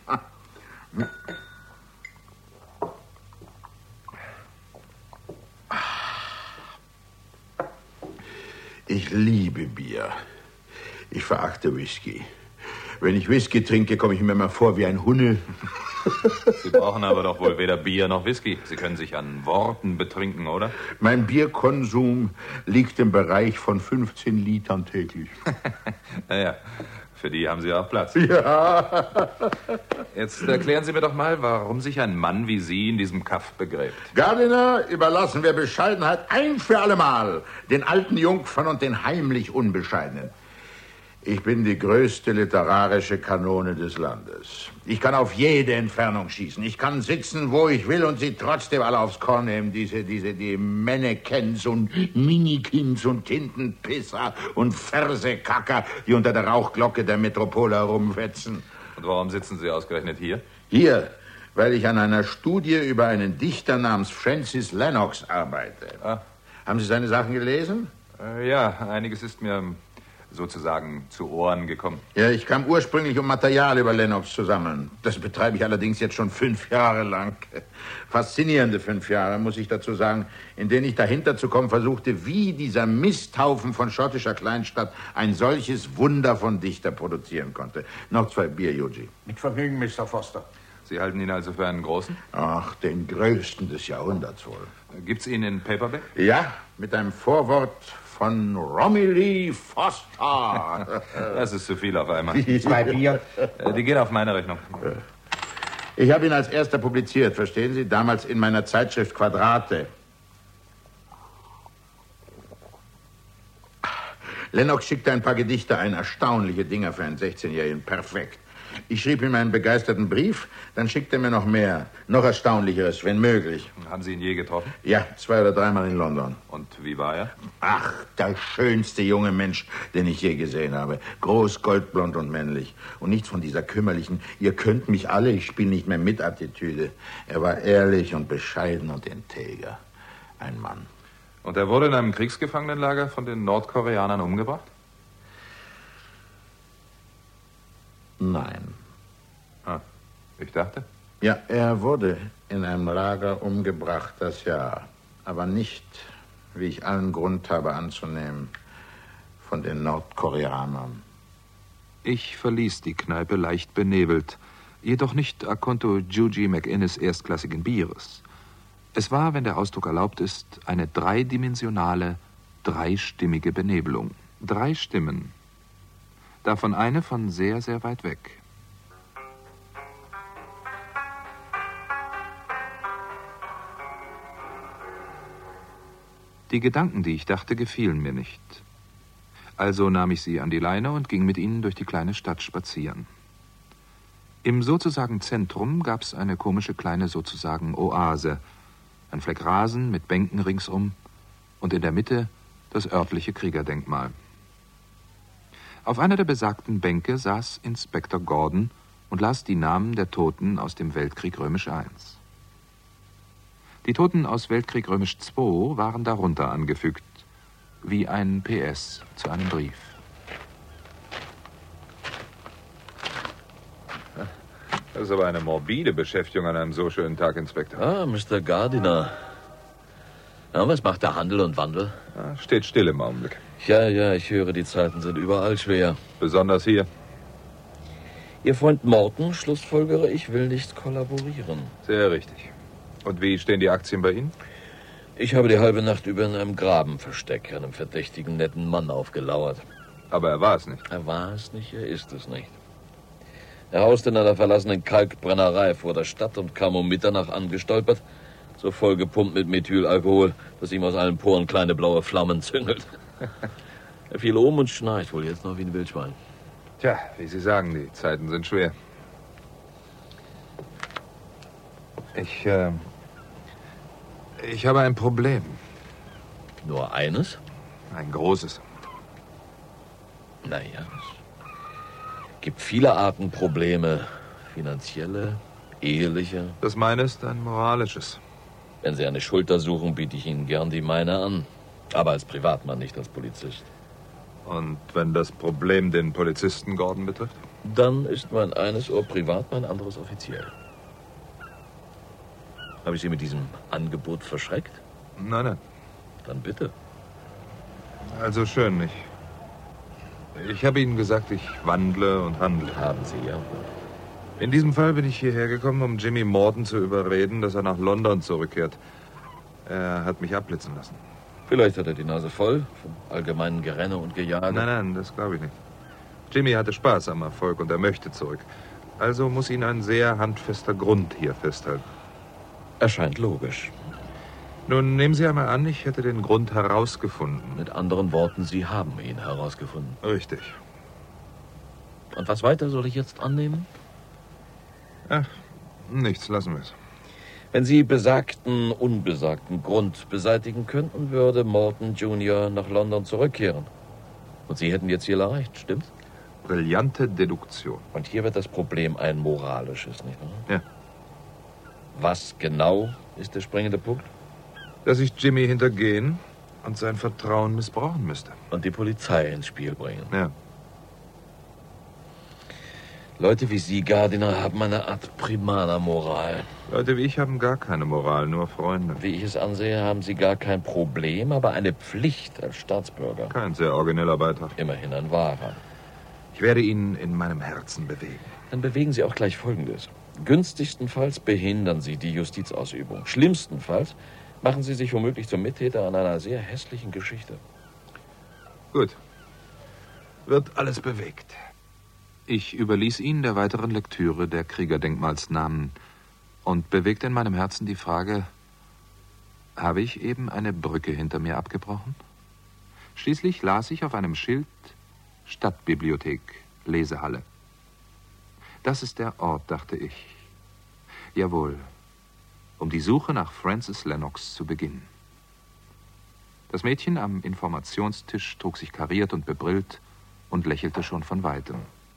Ich liebe Bier. Ich verachte Whisky. Wenn ich Whisky trinke, komme ich mir immer vor wie ein Hunnel. Sie brauchen aber doch wohl weder Bier noch Whisky. Sie können sich an Worten betrinken, oder? Mein Bierkonsum liegt im Bereich von 15 Litern täglich. Naja, für die haben Sie auch Platz. Ja. Jetzt erklären Sie mir doch mal, warum sich ein Mann wie Sie in diesem Kaff begräbt. Gardiner, überlassen wir Bescheidenheit ein für allemal den alten Jungfern und den heimlich Unbescheidenen. Ich bin die größte literarische Kanone des Landes. Ich kann auf jede Entfernung schießen. Ich kann sitzen, wo ich will und sie trotzdem alle aufs Korn nehmen. Die Mannekens und Minikins und Tintenpisser und Versekacker, die unter der Rauchglocke der Metropole herumwetzen. Und warum sitzen Sie ausgerechnet hier? Hier, weil ich an einer Studie über einen Dichter namens Francis Lennox arbeite. Ah. Haben Sie seine Sachen gelesen? Ja, einiges ist mir sozusagen zu Ohren gekommen. Ja, ich kam ursprünglich, um Material über Lennox zu sammeln. Das betreibe ich allerdings jetzt schon 5 Jahre lang. Faszinierende 5 Jahre, muss ich dazu sagen, in denen ich dahinter zu kommen versuchte, wie dieser Misthaufen von schottischer Kleinstadt ein solches Wunder von Dichter produzieren konnte. Noch 2 Bier, Eugene. Mit Vergnügen, Mr. Foster. Sie halten ihn also für einen großen? Ach, den größten des Jahrhunderts wohl. Gibt's ihn in Paperback? Ja, mit einem Vorwort von Romilly Foster. Das ist zu viel auf einmal. 2 Bier. Die gehen auf meine Rechnung. Ich habe ihn als erster publiziert, verstehen Sie? Damals in meiner Zeitschrift Quadrate. Lennox schickte ein paar Gedichte ein, erstaunliche Dinger für einen 16-Jährigen, perfekt. Ich schrieb ihm einen begeisterten Brief, dann schickte er mir noch mehr, noch Erstaunlicheres, wenn möglich. Haben Sie ihn je getroffen? Ja, 2 oder 3 Mal in London. Und wie war er? Ach, der schönste junge Mensch, den ich je gesehen habe. Groß, goldblond und männlich. Und nichts von dieser kümmerlichen, ihr könnt mich alle, ich spiele nicht mehr mit Attitüde. Er war ehrlich und bescheiden und integer. Ein Mann. Und er wurde in einem Kriegsgefangenenlager von den Nordkoreanern umgebracht? Nein. Ah, ich dachte. Ja, er wurde in einem Lager umgebracht, das ja. Aber nicht, wie ich allen Grund habe anzunehmen, von den Nordkoreanern. Ich verließ die Kneipe leicht benebelt, jedoch nicht a conto Eugene McInnes erstklassigen Bieres. Es war, wenn der Ausdruck erlaubt ist, eine dreidimensionale, dreistimmige Benebelung. 3 Stimmen. Davon eine von sehr, sehr weit weg. Die Gedanken, die ich dachte, gefielen mir nicht. Also nahm ich sie an die Leine und ging mit ihnen durch die kleine Stadt spazieren. Im sozusagen Zentrum gab's eine komische kleine sozusagen Oase. Ein Fleck Rasen mit Bänken ringsum und in der Mitte das örtliche Kriegerdenkmal. Auf einer der besagten Bänke saß Inspektor Gordon und las die Namen der Toten aus dem Weltkrieg Römisch I. Die Toten aus Weltkrieg Römisch II waren darunter angefügt, wie ein PS zu einem Brief. Das ist aber eine morbide Beschäftigung an einem so schönen Tag, Inspektor. Ah, Mr. Gardiner. Ja, was macht der Handel und Wandel? Ja, steht still im Augenblick. Ja, ich höre, die Zeiten sind überall schwer. Besonders hier. Ihr Freund Morton schlussfolgere, ich will nicht kollaborieren. Sehr richtig. Und wie stehen die Aktien bei Ihnen? Ich habe die halbe Nacht über in einem Grabenversteck einem verdächtigen, netten Mann aufgelauert. Aber er war es nicht. Er war es nicht, er ist es nicht. Er hauste in einer verlassenen Kalkbrennerei vor der Stadt und kam um Mitternacht angestolpert, so vollgepumpt mit Methylalkohol, dass ihm aus allen Poren kleine blaue Flammen züngelt. Er fiel um und schnarcht wohl jetzt noch wie ein Wildschwein. Tja, wie Sie sagen, die Zeiten sind schwer. Ich habe ein Problem. Nur eines? Ein großes. Naja, es gibt viele Arten Probleme. Finanzielle, eheliche. Das meine ist ein moralisches. Wenn Sie eine Schulter suchen, biete ich Ihnen gern die meine an. Aber als Privatmann, nicht als Polizist. Und wenn das Problem den Polizisten Gordon betrifft? Dann ist mein eines Ohr privat, mein anderes offiziell. Habe ich Sie mit diesem Angebot verschreckt? Nein, nein. Dann bitte. Also schön, ich habe Ihnen gesagt, ich wandle und handle. Haben Sie, ja. In diesem Fall bin ich hierher gekommen, um Jimmy Morton zu überreden, dass er nach London zurückkehrt. Er hat mich abblitzen lassen. Vielleicht hat er die Nase voll vom allgemeinen Gerenne und Gejage. Nein, das glaube ich nicht. Jimmy hatte Spaß am Erfolg und er möchte zurück. Also muss ihn ein sehr handfester Grund hier festhalten. Erscheint logisch. Nun, nehmen Sie einmal an, ich hätte den Grund herausgefunden. Mit anderen Worten, Sie haben ihn herausgefunden. Richtig. Und was weiter soll ich jetzt annehmen? Ach, nichts, lassen wir es. Wenn Sie besagten, unbesagten Grund beseitigen könnten, würde Morton Jr. nach London zurückkehren. Und Sie hätten jetzt Ziel erreicht, stimmt's? Brillante Deduktion. Und hier wird das Problem ein moralisches, nicht wahr? Ja. Was genau ist der springende Punkt? Dass ich Jimmy hintergehen und sein Vertrauen missbrauchen müsste. Und die Polizei ins Spiel bringen. Ja. Leute wie Sie, Gardiner, haben eine Art Primaner-Moral. Leute wie ich haben gar keine Moral, nur Freunde. Wie ich es ansehe, haben Sie gar kein Problem, aber eine Pflicht als Staatsbürger. Kein sehr origineller Beitrag. Immerhin ein wahrer. Ich werde ihn in meinem Herzen bewegen. Dann bewegen Sie auch gleich Folgendes. Günstigstenfalls behindern Sie die Justizausübung. Schlimmstenfalls machen Sie sich womöglich zum Mittäter an einer sehr hässlichen Geschichte. Gut. Wird alles bewegt. Ich überließ ihn der weiteren Lektüre der Kriegerdenkmalsnamen und bewegte in meinem Herzen die Frage, habe ich eben eine Brücke hinter mir abgebrochen? Schließlich las ich auf einem Schild Stadtbibliothek, Lesehalle. Das ist der Ort, dachte ich. Jawohl, um die Suche nach Frances Lennox zu beginnen. Das Mädchen am Informationstisch trug sich kariert und bebrillt und lächelte schon von Weitem.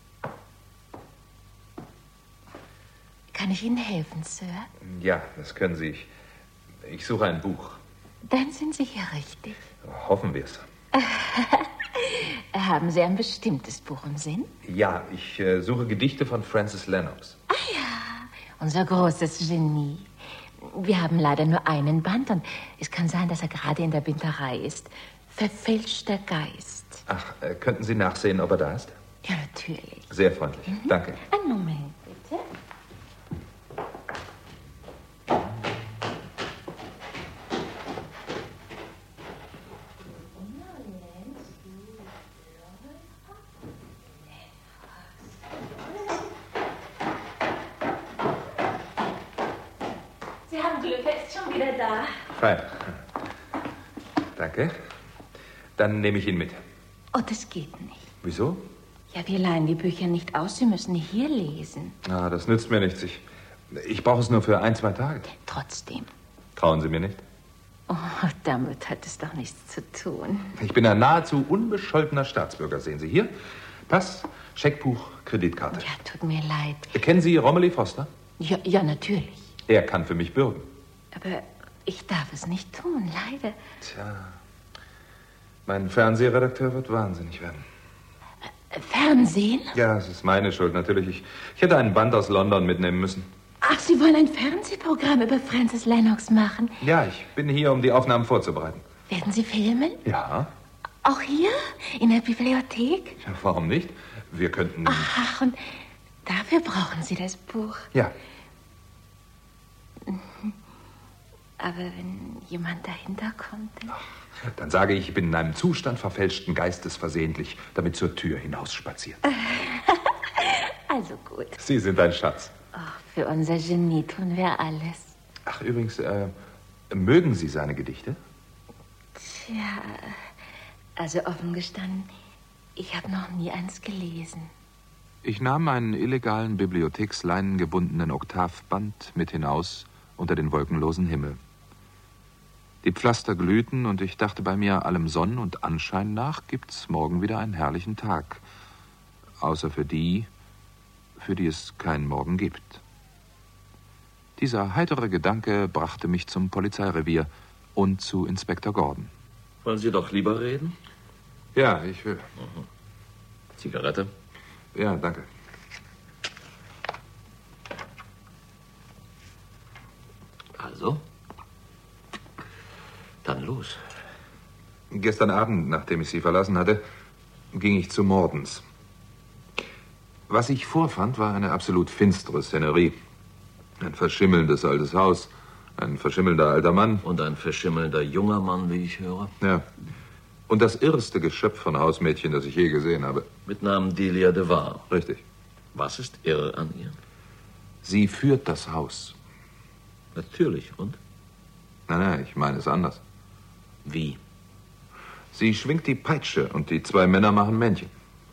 Kann ich Ihnen helfen, Sir? Ja, das können Sie. Ich suche ein Buch. Dann sind Sie hier richtig. Hoffen wir es. Haben Sie ein bestimmtes Buch im Sinn? Ja, ich suche Gedichte von Frances Lennox. Ah ja, unser großes Genie. Wir haben leider nur einen Band und es kann sein, dass er gerade in der Binderei ist. Verfälschter Geist. Ach, könnten Sie nachsehen, ob er da ist? Ja, natürlich. Sehr freundlich. Danke. Einen Moment, bitte. Sie haben Glück, er ist schon wieder da. Fein. Danke. Dann nehme ich ihn mit. Oh, das geht nicht. Wieso? Ja, wir leihen die Bücher nicht aus. Sie müssen hier lesen. Ah, das nützt mir nichts. Ich brauche es nur für 1-2 Tage. Trotzdem. Trauen Sie mir nicht? Oh, damit hat es doch nichts zu tun. Ich bin ein nahezu unbescholtener Staatsbürger, sehen Sie hier. Pass, Scheckbuch, Kreditkarte. Ja, tut mir leid. Kennen Sie Romilly Foster? Ja, natürlich. Er kann für mich bürgen. Aber ich darf es nicht tun, leider. Tja, mein Fernsehredakteur wird wahnsinnig werden. Fernsehen? Ja, es ist meine Schuld, natürlich. Ich hätte einen Band aus London mitnehmen müssen. Ach, Sie wollen ein Fernsehprogramm über Frances Lennox machen? Ja, ich bin hier, um die Aufnahmen vorzubereiten. Werden Sie filmen? Ja. Auch hier? In der Bibliothek? Ja, warum nicht? Wir könnten... Ach, und dafür brauchen Sie das Buch. Ja. Aber wenn jemand dahinter kommt... Dann sage ich, ich bin in einem Zustand verfälschten Geistes versehentlich, damit zur Tür hinausspaziert. Also gut. Sie sind ein Schatz. Ach, für unser Genie tun wir alles. Ach, übrigens, mögen Sie seine Gedichte? Tja, also offen gestanden, ich habe noch nie eins gelesen. Ich nahm einen illegalen Bibliotheksleinen gebundenen Oktavband mit hinaus unter den wolkenlosen Himmel. Die Pflaster glühten und ich dachte bei mir, allem Sonnen- und Anschein nach gibt's morgen wieder einen herrlichen Tag. Außer für die es keinen Morgen gibt. Dieser heitere Gedanke brachte mich zum Polizeirevier und zu Inspektor Gordon. Wollen Sie doch lieber reden? Ja, ich will. Zigarette? Ja, danke. Also? Dann los. Gestern Abend, nachdem ich Sie verlassen hatte, ging ich zu Mordens. Was ich vorfand, war eine absolut finstere Szenerie. Ein verschimmelndes altes Haus, ein verschimmelnder alter Mann. Und ein verschimmelnder junger Mann, wie ich höre. Ja. Und das irrste Geschöpf von Hausmädchen, das ich je gesehen habe. Mit Namen Delia de Var. Richtig. Was ist irre an ihr? Sie führt das Haus. Natürlich, und? Nein, ich meine es anders. Wie? Sie schwingt die Peitsche und die zwei Männer machen Männchen.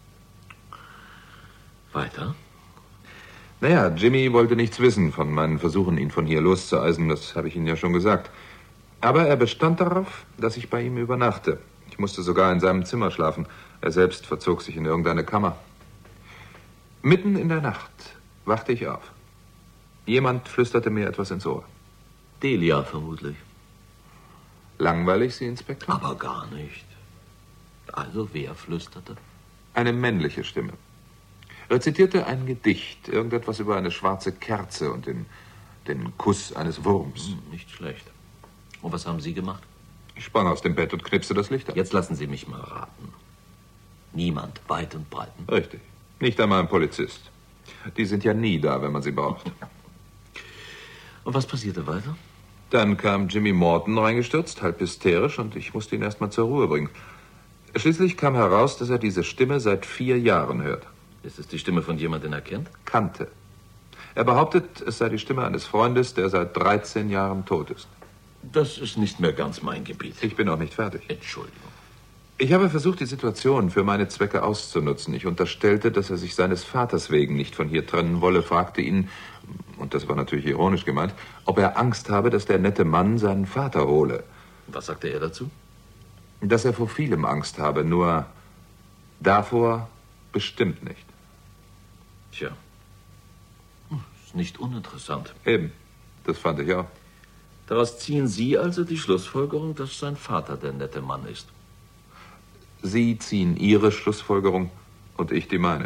Weiter? Naja, Jimmy wollte nichts wissen von meinen Versuchen, ihn von hier loszueisen. Das habe ich Ihnen ja schon gesagt. Aber er bestand darauf, dass ich bei ihm übernachte. Ich musste sogar in seinem Zimmer schlafen. Er selbst verzog sich in irgendeine Kammer. Mitten in der Nacht wachte ich auf. Jemand flüsterte mir etwas ins Ohr. Delia vermutlich. Langweilig, Sie, Inspektor? Aber gar nicht. Also, wer flüsterte? Eine männliche Stimme. Rezitierte ein Gedicht, irgendetwas über eine schwarze Kerze und den Kuss eines Wurms. Nicht schlecht. Und was haben Sie gemacht? Ich sprang aus dem Bett und knipste das Licht an. Jetzt lassen Sie mich mal raten. Niemand, weit und breit. Richtig. Nicht einmal ein Polizist. Die sind ja nie da, wenn man sie braucht. Und was passierte weiter? Dann kam Jimmy Morton reingestürzt, halb hysterisch, und ich musste ihn erst mal zur Ruhe bringen. Schließlich kam heraus, dass er diese Stimme seit 4 Jahren hört. Ist es die Stimme von jemandem, den er kennt? Kannte. Er behauptet, es sei die Stimme eines Freundes, der seit 13 Jahren tot ist. Das ist nicht mehr ganz mein Gebiet. Ich bin auch nicht fertig. Entschuldigung. Ich habe versucht, die Situation für meine Zwecke auszunutzen. Ich unterstellte, dass er sich seines Vaters wegen nicht von hier trennen wolle, fragte ihn, und das war natürlich ironisch gemeint, ob er Angst habe, dass der nette Mann seinen Vater hole. Was sagte er dazu? Dass er vor vielem Angst habe, nur davor bestimmt nicht. Tja, ist nicht uninteressant. Eben, das fand ich auch. Daraus ziehen Sie also die Schlussfolgerung, dass sein Vater der nette Mann ist. Sie ziehen Ihre Schlussfolgerung und ich die meine.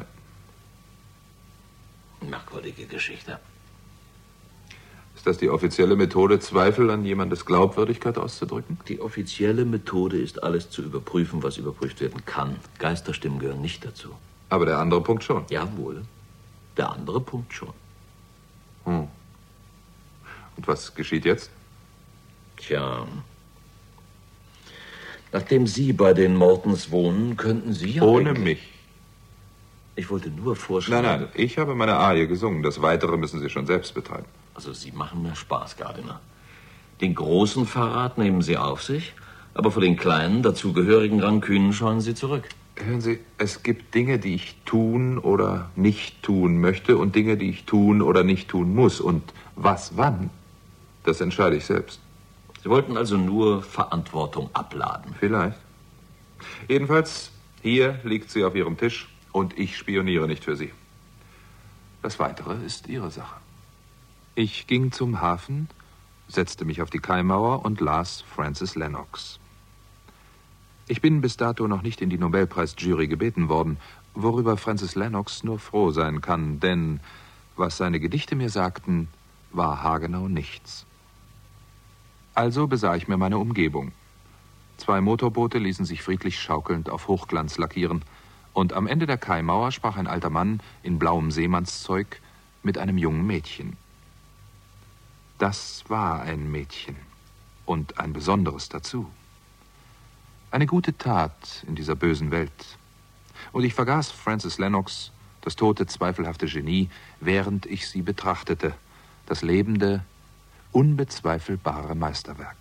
Merkwürdige Geschichte. Ist das die offizielle Methode, Zweifel an jemandes Glaubwürdigkeit auszudrücken? Die offizielle Methode ist, alles zu überprüfen, was überprüft werden kann. Geisterstimmen gehören nicht dazu. Aber der andere Punkt schon. Jawohl, der andere Punkt schon. Und was geschieht jetzt? Tja, nachdem Sie bei den Mortons wohnen, könnten Sie ja... Ohne mich. Ich wollte nur vorschlagen... Nein, ich habe meine Arie gesungen. Das Weitere müssen Sie schon selbst betreiben. Also Sie machen mir Spaß, Gardiner. Den großen Verrat nehmen Sie auf sich, aber vor den kleinen, dazugehörigen Rankünen scheuen Sie zurück. Hören Sie, es gibt Dinge, die ich tun oder nicht tun möchte und Dinge, die ich tun oder nicht tun muss. Und was wann, das entscheide ich selbst. Sie wollten also nur Verantwortung abladen. Vielleicht. Jedenfalls, hier liegt sie auf Ihrem Tisch und ich spioniere nicht für Sie. Das Weitere ist Ihre Sache. Ich ging zum Hafen, setzte mich auf die Kaimauer und las Francis Lennox. Ich bin bis dato noch nicht in die Nobelpreisjury gebeten worden, worüber Francis Lennox nur froh sein kann, denn was seine Gedichte mir sagten, war haargenau nichts. Also besah ich mir meine Umgebung. 2 Motorboote ließen sich friedlich schaukelnd auf Hochglanz lackieren, und am Ende der Kaimauer sprach ein alter Mann in blauem Seemannszeug mit einem jungen Mädchen. Das war ein Mädchen. Und ein besonderes dazu. Eine gute Tat in dieser bösen Welt. Und ich vergaß Francis Lennox, das tote, zweifelhafte Genie, während ich sie betrachtete. Das lebende, unbezweifelbare Meisterwerk.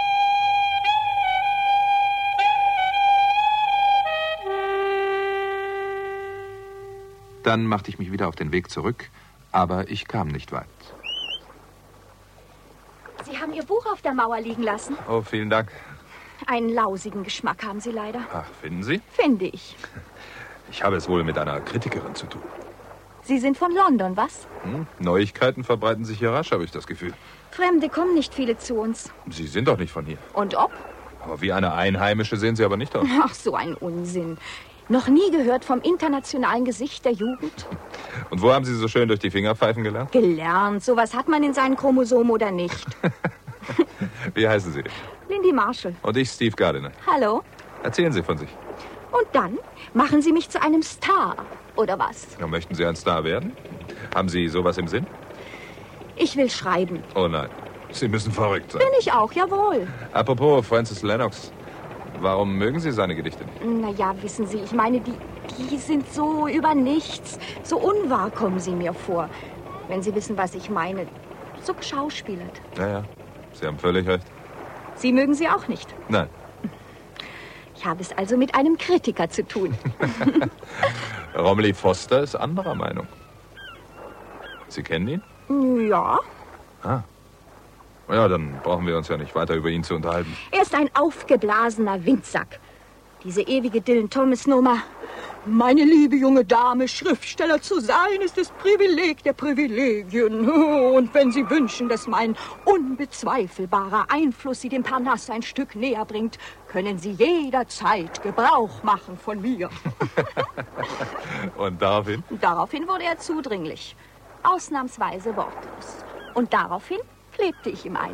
Dann machte ich mich wieder auf den Weg zurück, aber ich kam nicht weit. Sie haben Ihr Buch auf der Mauer liegen lassen. Oh, vielen Dank. Einen lausigen Geschmack haben Sie leider. Ach, finden Sie? Finde ich. Ich habe es wohl mit einer Kritikerin zu tun. Sie sind von London, was? Neuigkeiten verbreiten sich hier rasch, habe ich das Gefühl. Fremde kommen nicht viele zu uns. Sie sind doch nicht von hier. Und ob? Aber wie eine Einheimische sehen Sie aber nicht aus. Ach, so ein Unsinn. Noch nie gehört vom internationalen Gesicht der Jugend? Und wo haben Sie so schön durch die Finger pfeifen gelernt? Gelernt. Sowas hat man in seinen Chromosomen oder nicht. Wie heißen Sie? Lindy Marshall. Und ich, Steve Gardiner. Hallo. Erzählen Sie von sich. Und dann machen Sie mich zu einem Star, oder was? Ja, möchten Sie ein Star werden? Haben Sie sowas im Sinn? Ich will schreiben. Oh nein, Sie müssen verrückt sein. Bin ich auch, jawohl. Apropos Francis Lennox. Warum mögen Sie seine Gedichte nicht? Naja, wissen Sie, ich meine, die sind so über nichts. So unwahr kommen sie mir vor. Wenn Sie wissen, was ich meine. So geschauspielert. Ja, Sie haben völlig recht. Sie mögen sie auch nicht? Nein. Ich habe es also mit einem Kritiker zu tun. Romilly Foster ist anderer Meinung. Sie kennen ihn? Ja. Ah. Ja, dann brauchen wir uns ja nicht weiter über ihn zu unterhalten. Er ist ein aufgeblasener Windsack. Diese ewige Dylan-Thomas-Nummer. Meine liebe junge Dame, Schriftsteller zu sein, ist das Privileg der Privilegien. Und wenn Sie wünschen, dass mein unbezweifelbarer Einfluss Sie dem Parnass ein Stück näher bringt, können Sie jederzeit Gebrauch machen von mir. Und daraufhin? Daraufhin wurde er zudringlich. Ausnahmsweise wortlos. Und daraufhin klebte ich ihm ein.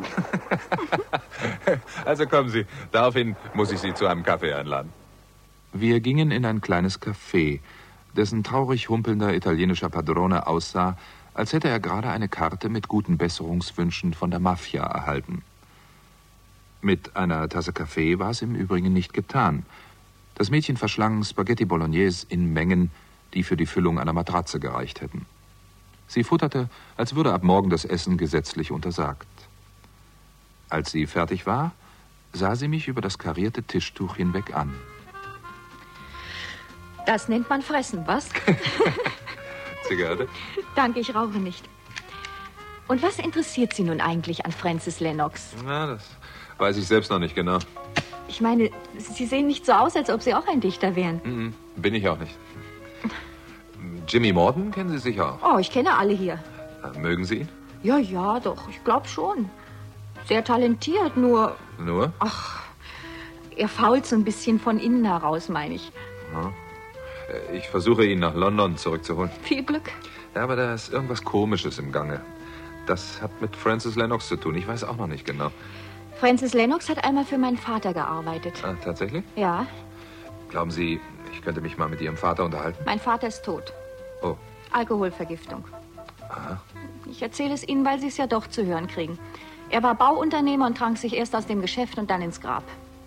Also kommen Sie, daraufhin muss ich Sie zu einem Kaffee einladen. Wir gingen in ein kleines Café, dessen traurig humpelnder italienischer Padrone aussah, als hätte er gerade eine Karte mit guten Besserungswünschen von der Mafia erhalten. Mit einer Tasse Kaffee war es im Übrigen nicht getan. Das Mädchen verschlang Spaghetti Bolognese in Mengen, die für die Füllung einer Matratze gereicht hätten. Sie futterte, als würde ab morgen das Essen gesetzlich untersagt. Als sie fertig war, sah sie mich über das karierte Tischtuch hinweg an. Das nennt man Fressen, was? Zigarette? Danke, ich rauche nicht. Und was interessiert Sie nun eigentlich an Francis Lennox? Na, das weiß ich selbst noch nicht genau. Ich meine, Sie sehen nicht so aus, als ob Sie auch ein Dichter wären. Bin ich auch nicht. Jimmy Morton kennen Sie sicher auch. Oh, ich kenne alle hier. Mögen Sie ihn? Ja, doch, ich glaube schon. Sehr talentiert, nur... Nur? Ach, er fault so ein bisschen von innen heraus, meine ich. Ja. Ich versuche, ihn nach London zurückzuholen. Viel Glück. Ja, aber da ist irgendwas Komisches im Gange. Das hat mit Francis Lennox zu tun. Ich weiß auch noch nicht genau. Francis Lennox hat einmal für meinen Vater gearbeitet. Ah, tatsächlich? Ja. Glauben Sie, ich könnte mich mal mit Ihrem Vater unterhalten? Mein Vater ist tot. Oh. Alkoholvergiftung. Aha. Ich erzähle es Ihnen, weil Sie es ja doch zu hören kriegen. Er war Bauunternehmer und trank sich erst aus dem Geschäft und dann ins Grab.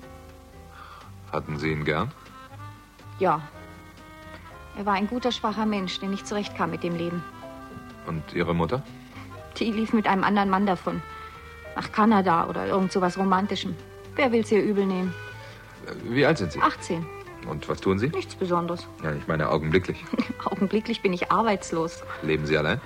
Hatten Sie ihn gern? Ja. Er war ein guter, schwacher Mensch, der nicht zurechtkam mit dem Leben. Und Ihre Mutter? Die lief mit einem anderen Mann davon. Nach Kanada oder irgend so was Romantischem. Wer will's ihr übel nehmen? Wie alt sind Sie? 18. Und was tun Sie? Nichts Besonderes. Ja, ich meine augenblicklich. Augenblicklich bin ich arbeitslos. Leben Sie allein?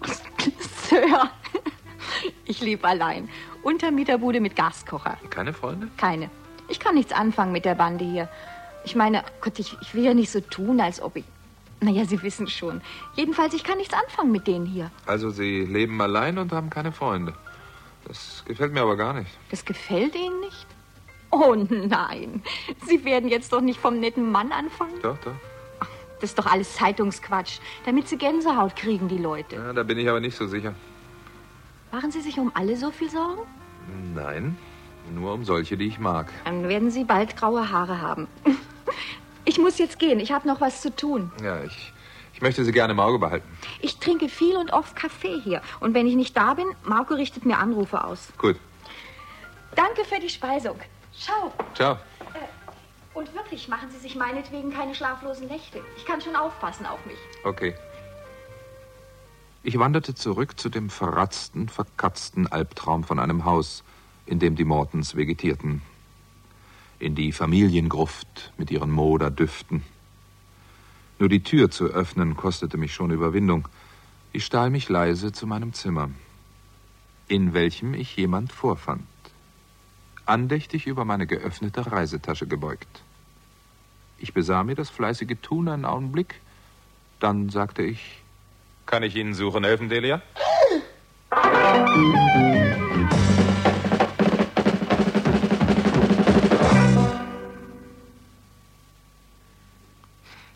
Sir, ich lebe allein. Untermieterbude mit Gaskocher. Keine Freunde? Keine. Ich kann nichts anfangen mit der Bande hier. Ich meine, Gott, ich will ja nicht so tun, als ob ich... Naja, Sie wissen schon. Jedenfalls, ich kann nichts anfangen mit denen hier. Also Sie leben allein und haben keine Freunde. Das gefällt mir aber gar nicht. Das gefällt Ihnen nicht? Oh nein, Sie werden jetzt doch nicht vom netten Mann anfangen? Doch. Ach, das ist doch alles Zeitungsquatsch, damit Sie Gänsehaut kriegen, die Leute. Ja, da bin ich aber nicht so sicher. Machen Sie sich um alle so viel Sorgen? Nein, nur um solche, die ich mag. Dann werden Sie bald graue Haare haben. Ich muss jetzt gehen, ich habe noch was zu tun. Ja, ich möchte Sie gerne im Auge behalten. Ich trinke viel und oft Kaffee hier. Und wenn ich nicht da bin, Marco richtet mir Anrufe aus. Gut. Danke für die Speisung. Schau. Ciao. Und wirklich, machen Sie sich meinetwegen keine schlaflosen Nächte. Ich kann schon aufpassen auf mich. Okay. Ich wanderte zurück zu dem verratzten, verkatzten Albtraum von einem Haus, in dem die Mortons vegetierten. In die Familiengruft mit ihren Moderdüften. Nur die Tür zu öffnen kostete mich schon Überwindung. Ich stahl mich leise zu meinem Zimmer, in welchem ich jemand vorfand. Andächtig über meine geöffnete Reisetasche gebeugt. Ich besah mir das fleißige Tun einen Augenblick. Dann sagte ich: Kann ich Ihnen suchen helfen, Delia?